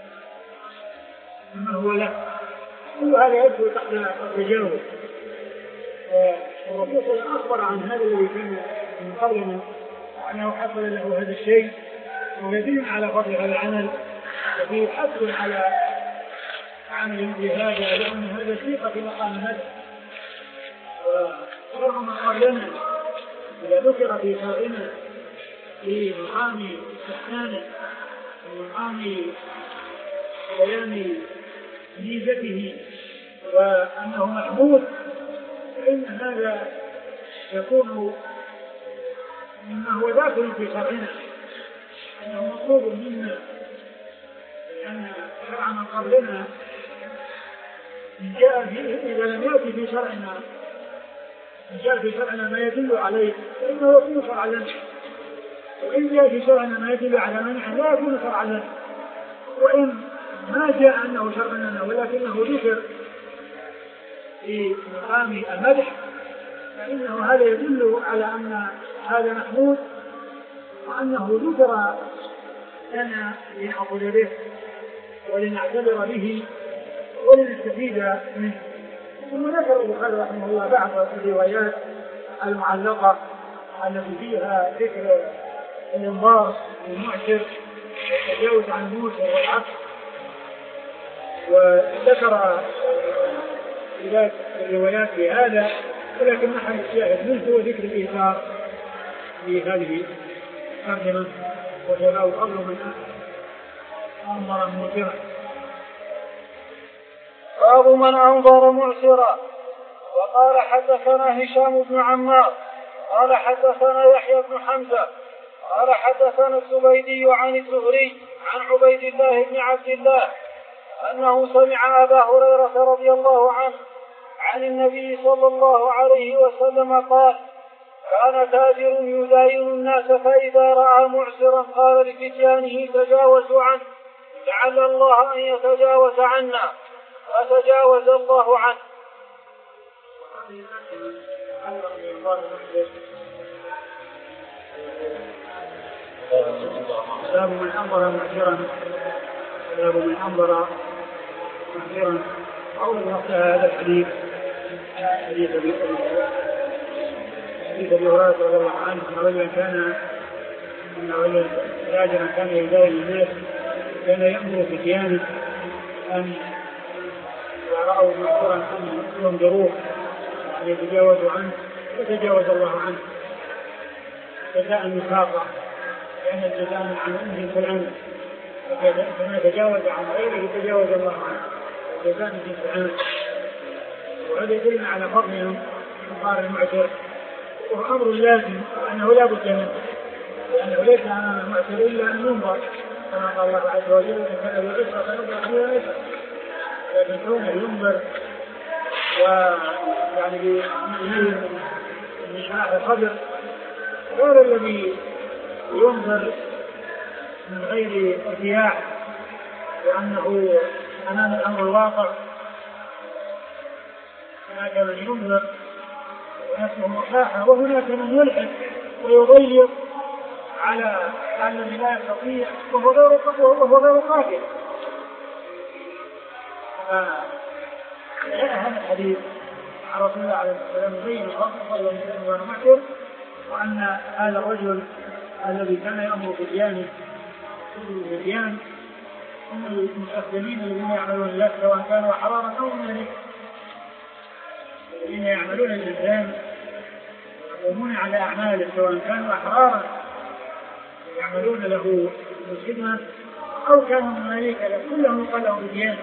مما هو له. كل هذا يدخل تحت التجاوز. والرسول صلى الله عليه وسلم أخبر عن هذا الذي كان من قبلنا وأنه حصل له هذا الشيء، ويدل على فضل هذا العمل، وفيه حث على عمل بهذا، لأن هذا ثقة في مقام المدح. وشرع ما قبلنا إذا ذكر في شرعنا في مقام استحسانه ومقام بيان ميزته وأنه محمود، فإن هذا يكون مما هو داخل في شرعنا، أنه مطلوب منا، لأن شرع من قبلنا إن جاء فيه إذا لم يأتي في شرعنا إن جاء في شرعنا ما يدل عليه فإنه يكون شرعا لنا، وإن جاء في شرعنا ما يدل على منع لا يكون شرعا لنا. وإن ما جاء أنه شرعا لنا ولكنه ذكر في مقام المدح فإنه هذا يدل على أن هذا محمود، وأنه ذكر لنا لنأخذ به ولنعتبر به ولنستفيد منه. ثم ذكر البخاري رحمه الله بعض الروايات المعلقة التي فيها ذكر الإنظار والمعسر والتجاوز عن الموسر والعفو، وذكر ذات الروايات بهذا، ولكن محل الشاهد منه هو ذكر الإيثار في هذه الترجمة، وهو الأمر من أنظر معسرا. باب من أنظر معسرا. وقال حدثنا هشام بن عمار قال حدثنا يحيى بن حمزة قال حدثنا الزبيدي عن الزهري عن عبيد الله بن عبد الله أنه سمع أبا هريرة رضي الله عنه عن النبي صلى الله عليه وسلم قال: كان تاجر يداين الناس فإذا رأى معسرا قال لفتيانه: تجاوزوا عنه لعل الله أن يتجاوز عنا، فتجاوز الله عنه. باب من أنظر معسرا باب من أنظر معسرا أو هذا الحديث حديث أبي هريرة رضي الله عنه أن رجلا كان أن رجلا تاجرا كان يداين الناس كان يأمر فتيانه أن إذا رأوا معسرا أن ينظروه أن يتجاوزوا عنه فتجاوز الله عنه جزاء النفاق، لأن الجزاء من عمله فالعمل، فما تجاوز عن غيره تجاوز الله عنه جزاء من العمل. وهذا يدل على فضل انظار المعسر، وهو أمر لازم وأنه لا بد منه، لأنه ليس أمام المعسر إلا أن ينظر كما قال الله عز وجل: إن كان بالعسرة فنظر فيها عسرة. لكن كونه ينظر ويعني بميل من شرح الصدر غير الذي ينظر من غير ارتياح وأنه أمام الأمر الواقع. هناك من ينظر ونفسه مصاحة، وهناك من يلحق ويضيق على الذي لا يستطيع وهو غير وهو غير قادر. هذا الحديث عن رسول الله عليه الصلاة والسلام يبين الفرق بين المعتر وأن هذا الرجل الذي كان يأمر بالديانة بالديانة هم المستخدمين الذين يعملون الله سواء كانوا حرارا أو مالك الذين يعملون الإنسان يقومون على أعماله سواء كانوا أحرارا يعملون له الخدمة أو كانوا مماليكا كلهم يقال لهم بالديانة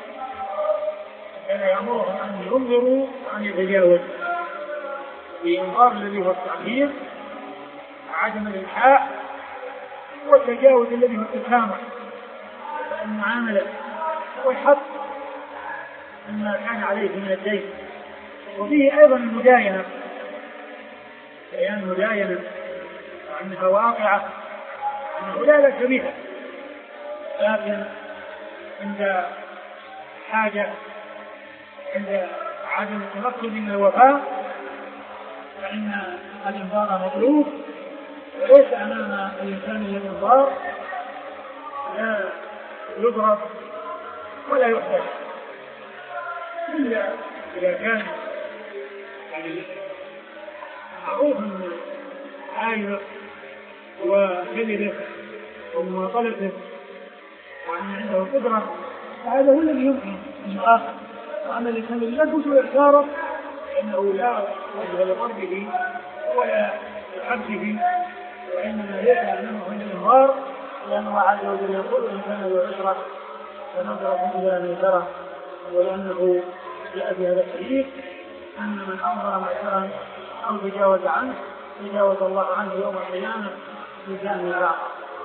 كان يأمرهم أن ينظروا وأن يتجاوزوا بإنظار الذي هو التعبير وعدم الإلحاح والتجاوز الذي هو التسامح المعاملة والحق مما كان عليه من الدين وفيه أيضا المداينة بيان مداينة وأنها واقعة أنه لا بأس بها لكن عند حاجة عند عدم التمكن من الوفاء فإن الإنظار مطلوب وليس أمام الإنسان الإنظار لا يضرب ولا يحتاج إلا إذا كان يعني معروف من عايره وكذبه ومواصلته وأن عنده قدرة فهذا هو الذي يمكن أن يؤاخذ وأما الإنسان الذي يثبت إعتاره فإنه لا وجه لضربه ولا لعبده وإنما ليس أمامه من الإنظار لأن الله عز وجل يقول إن كان ذو عسرة فنظرة إلى ميسرة ولأنه جاء بهذا الحديث أن من أنظر معسرا أو تجاوز عنه تجاوز الله عنه يوم القيامة ميزان الراحة.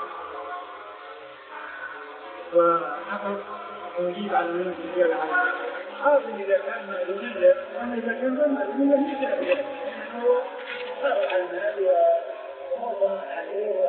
وأخذ ويجيب على من يجيب عنه هذا إذا كان مأذونيا وأما إذا كان مأذونيا ليس أبدا لأنه خارج عن المال ومعظم عليه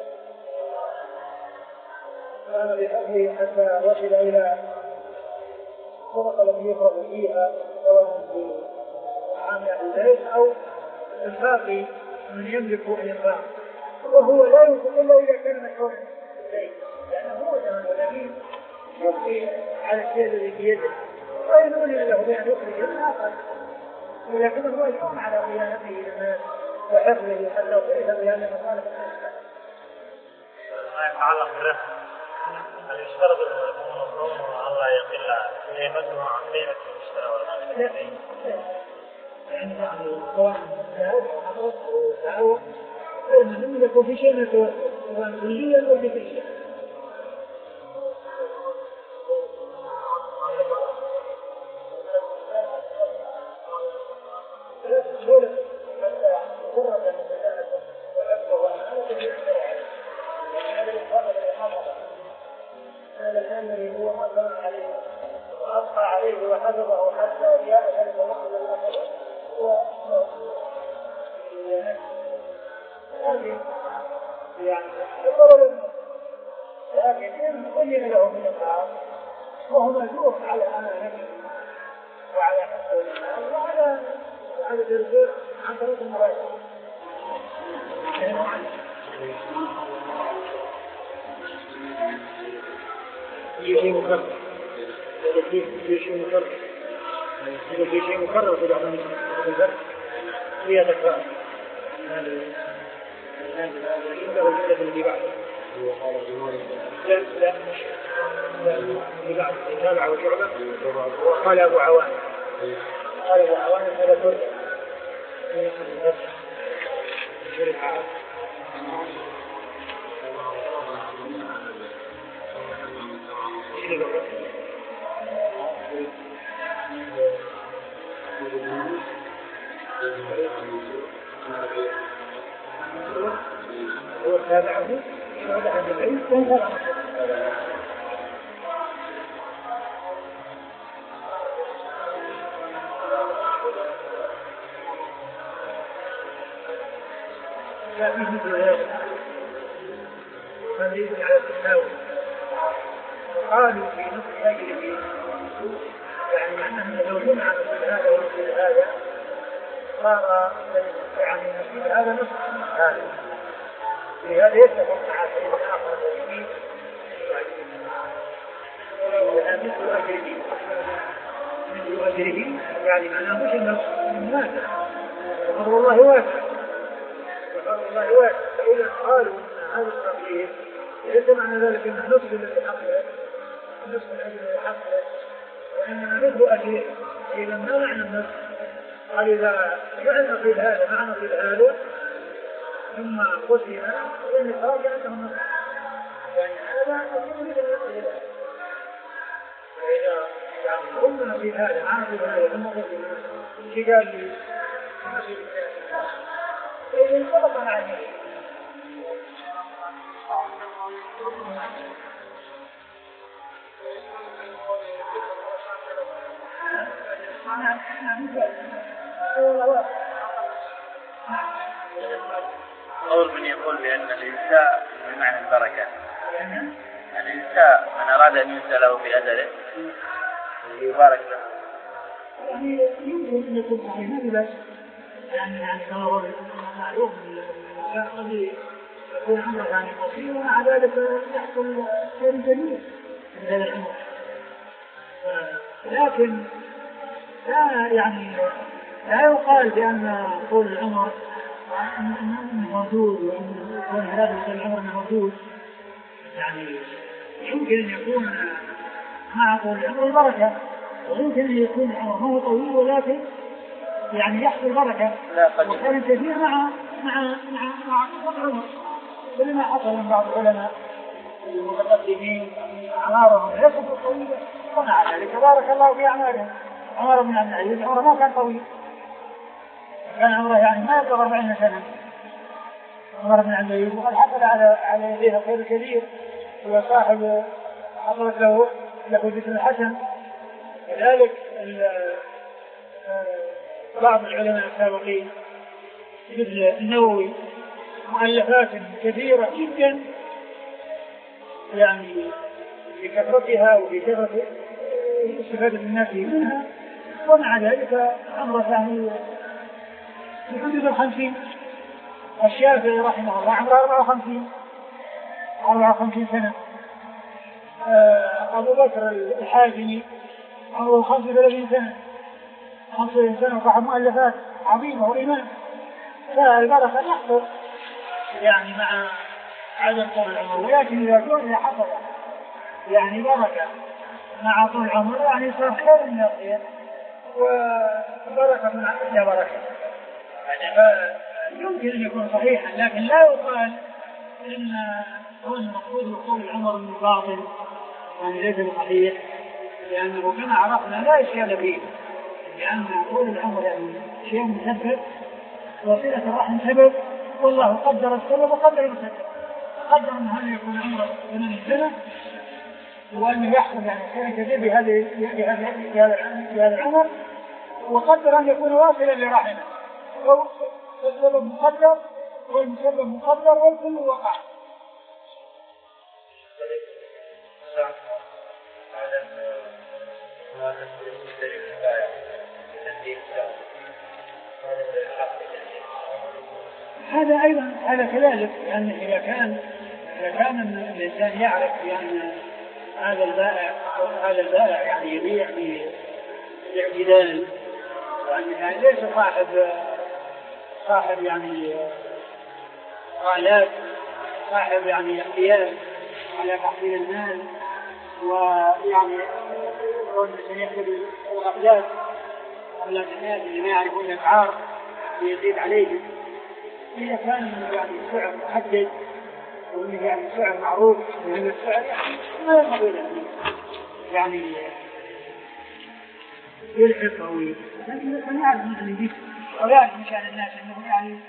كان بحبه حتى وصل إلى الطرق التي يفرغ فيها سواء في عام أهل البيت أو الباقي من يملك الإنفاق وهو لا يمكن إلا إذا كان مشروعا لأنه هو زمن الذي يبقي على الشيء الذي بيده ويقول له بأن يخرج الآخر ولكن هو يقوم على قيادته للناس وحفظه حتى وقيل بأن مصالح الناس. ما يتعلق بالرفق هل يشترط المنظم الله يقل قيمته عن قيمة المشترى ولا لا يعني يعني سواء تعود أو تعود المهم يكون في شيء من كليا أو جزئيا. هذا الذي هو مقام عليه وأبقى عليه وحفظه حتى جاء ذلك الوقت الآخر هو هذه يعني يقول لكن إن بين له من الطعام وهو مجبور على أمانته وعلى حقه وعلى على الرزق عن طريق المراسل في شيء مكرر في شيء مكرر في شيء مكرر في بعض الناس هي تكرار هذا هذا الجملة اللي بعده لا لا لا اللي بعد تابع وشعبة وقال أبو عوان قال أبو عوان هذا كرة هو تابعه شعبة عن العلم وانتبع لا فيه مثل هذا من يدل على التساوي قالوا في نصف أجله يعني أنهم لو جمع نصف هذا ونصف هذا صار يعني نصف هذا نصف هذا لهذا يتفق مع شيء آخر الذي ولو مثل أجله مثل أجره يعني معناه مش النص الناس فضل الله واسع فضل الله واسع فإذا قالوا أن هذا التقليد ليس معنى ذلك أن النصف الذي حقه النصف الذي حقه وإنما مثل أجره إذا ما معنى النصف قال إذا فعل نقيل هذا مع نقيل هذا ثم قسم فإن خرج أنه النصف يعني هذا أقول مثل نقيل فإذا يعني هم نقيل هذا مع نقيل هذا ثم قسم شيء قال لي نقيل هذا فإذا انطبق عنه قول من يقول بأن الإنساء بمعنى البركة الإنساء من أراد أن ينسى له بأجله يبارك له يعني يمكن أن يكون صحيح هذا بس يعني يعني كما معروف الإنساء قد يكون عمره يعني قصير ومع ذلك يحصل خير جميل من هذا الأمر لكن لا يعني لا يقال بأن طول العمر موجود وأن طول هذا العمر موجود يعني يمكن أن يكون مع طول العمر البركة ويمكن أن يكون العمر ما هو طويل ولكن يعني يحصل بركة وكان كثير مع مع مع مع طول العمر ولما حصل من بعض العلماء المتقدمين أعمارهم ليست طويلة ومع ذلك بارك الله في أعمارهم. عمر بن عبد العزيز عمره ما كان طويل كان عمره يعني ما يبلغ أربعين سنة عمر بن عبد العزيز وقد حصل على على يديه خير كبير هو صاحب حصلت له له ذكر الحسن لذلك بعض العلماء السابقين مثل النووي مؤلفات كثيرة جدا يعني بكثرتها وبكثرة استفادة الناس منها ومع ذلك عمره يعني في حدود الخمسين. الشافعي رحمه الله عمره أربعة وخمسين أربعة وخمسين سنة. أبو بكر الحازمي عمره خمسة وثلاثين سنة خمسة وثلاثين سنة وصاحب مؤلفات عظيمة وإمام. فالبركة تحصل يعني مع عدم طول العمر ولكن إذا كان حصل يعني بركة مع طول العمر يعني صار خير من الخير وبركة من عدم بركة يمكن أن يكون صحيحا لكن لا يقال إن كون المقصود طول العمر من باطل يعني ليس صحيح لأنه كما عرفنا لا إشكال فيه لأن طول العمر يعني شيء مسبب وصلة الرحم سبب والله قدر السبب وقدر المسبب قدر أن هذا يكون عمره ثمان سنة وأن يحصل يعني خير كثير بهذه بهذا العمر وقدر أن يكون واصلا لرحمه فالسبب مقدر والمسبب مقدر والكل وقع. هذا أيضا هذا كذلك لأن إذا كان إذا كان الإنسان يعرف بأن هذا البائع أو هذا البائع يعني يبيع باعتدال وأن يعني ليس صاحب صاحب يعني غالات صاحب يعني احتياج على تحصيل المال ويعني يكون سيحدث الغفلات ولا الناس اللي ما يعرفون الأسعار ويزيد عليهم إذا كان يعني السعر محدد وإن يعني السعر معروف وهذا السعر يعني ما يقبل يعني يلحق أو لكن كان يعرف مثل ذلك ويعرف مشان الناس أنه يعني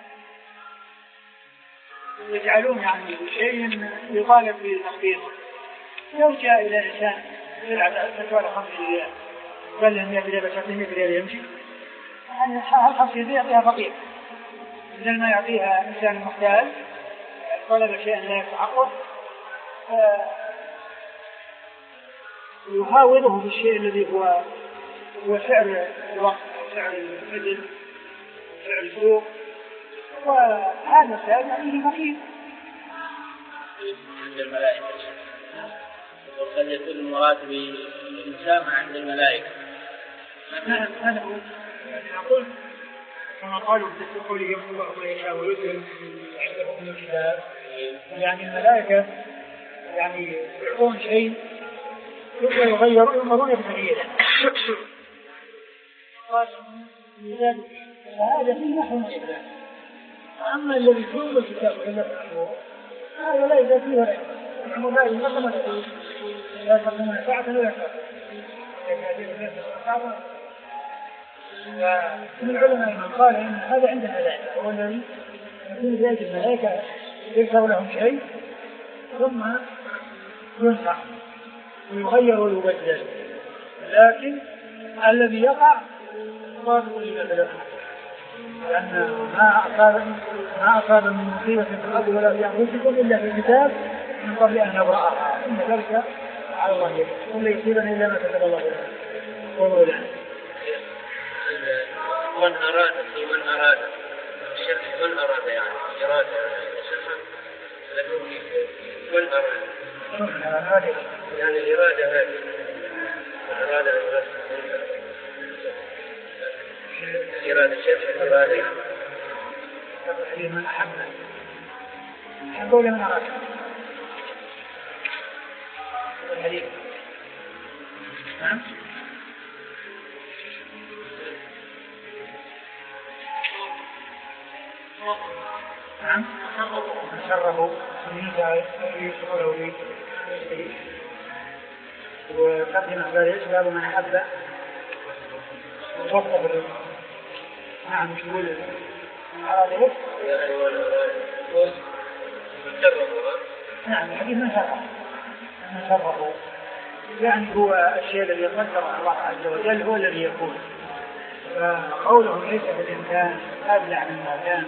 يجعلون يعني شيء يطالب به التقدير. لو جاء إلى إنسان يلعب فتوى خمسة ريال قال لهم يا بلاد بشرتين ريال يمشي يعني هالخمسة ريال يعطيها فقير بدل ما يعطيها إنسان محتاج طلب شيئا لا يتعقف يحاوله بالشيء الذي هو هو سعر الوقت سعر المثل سعر السوق وهذا سعر يعني مكين عند الملائكة وقد يكون المراد بالإنسان عند الملائكة هذا هذا هو أنا قلت كما قالوا في قولهم الله ما يشاء ويذهب عنده من الكتاب، يعني الملائكة يعني يعطون شيء يغير يؤمرون بتغييره. قال هذا في نحو من الإبداع. أما الذي يكون بالكتاب ويذهب هذا لا يزال فيه ولا يعمل لا ينظم ولا يقول لا تقوم ساعة ولا ساعة. ومن العلماء من قال إن هذا عندنا ذلك هو الذي يكون ذلك الملائكة يذكر لهم شيء ثم ينفع ويغير ويبدل، لكن الذي يقع صادق لله، لأن ما أصاب ما أصاب من مصيبة في الأرض ولا في أنفسكم إلا في الكتاب من قبل أن نبرأها، إن ذلك على الله يقول لا يصيبنا إلا ما كتب الله لنا ومولانا. من أراد من أراد الشرك من أراد يعني إرادة شرعا لكن من أراد يعني الإرادة هذه الإرادة الإرادة شرع الإرادة من أحب أحب ولا من أراد الحديث. نعم نعم شره من يشعره به وقدم ذلك باب من أحب ووصف بالرزق. نعم يقول على نعم الحديث من شره من شره يعني هو الشيء الذي قدره الله عز وجل هو الذي يكون، فقوله ليس بالإمكان أبلع مما كان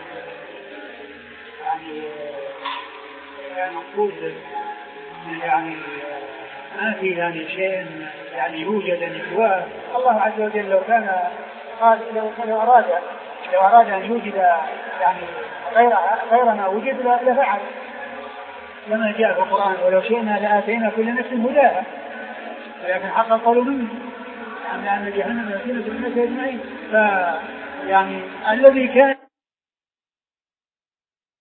يعني يعني نقول يعني ما في يعني شيء يعني يوجد أن يسواه الله عز وجل. لو كان قال لو كان أراد لو أراد أن يوجد يعني غير غير ما وجد لفعل لما جاء في القرآن ولو شئنا لآتينا كل نفس هداها، ولكن حق القول منه أن جهنم يصير بالناس أجمعين. فيعني الذي كان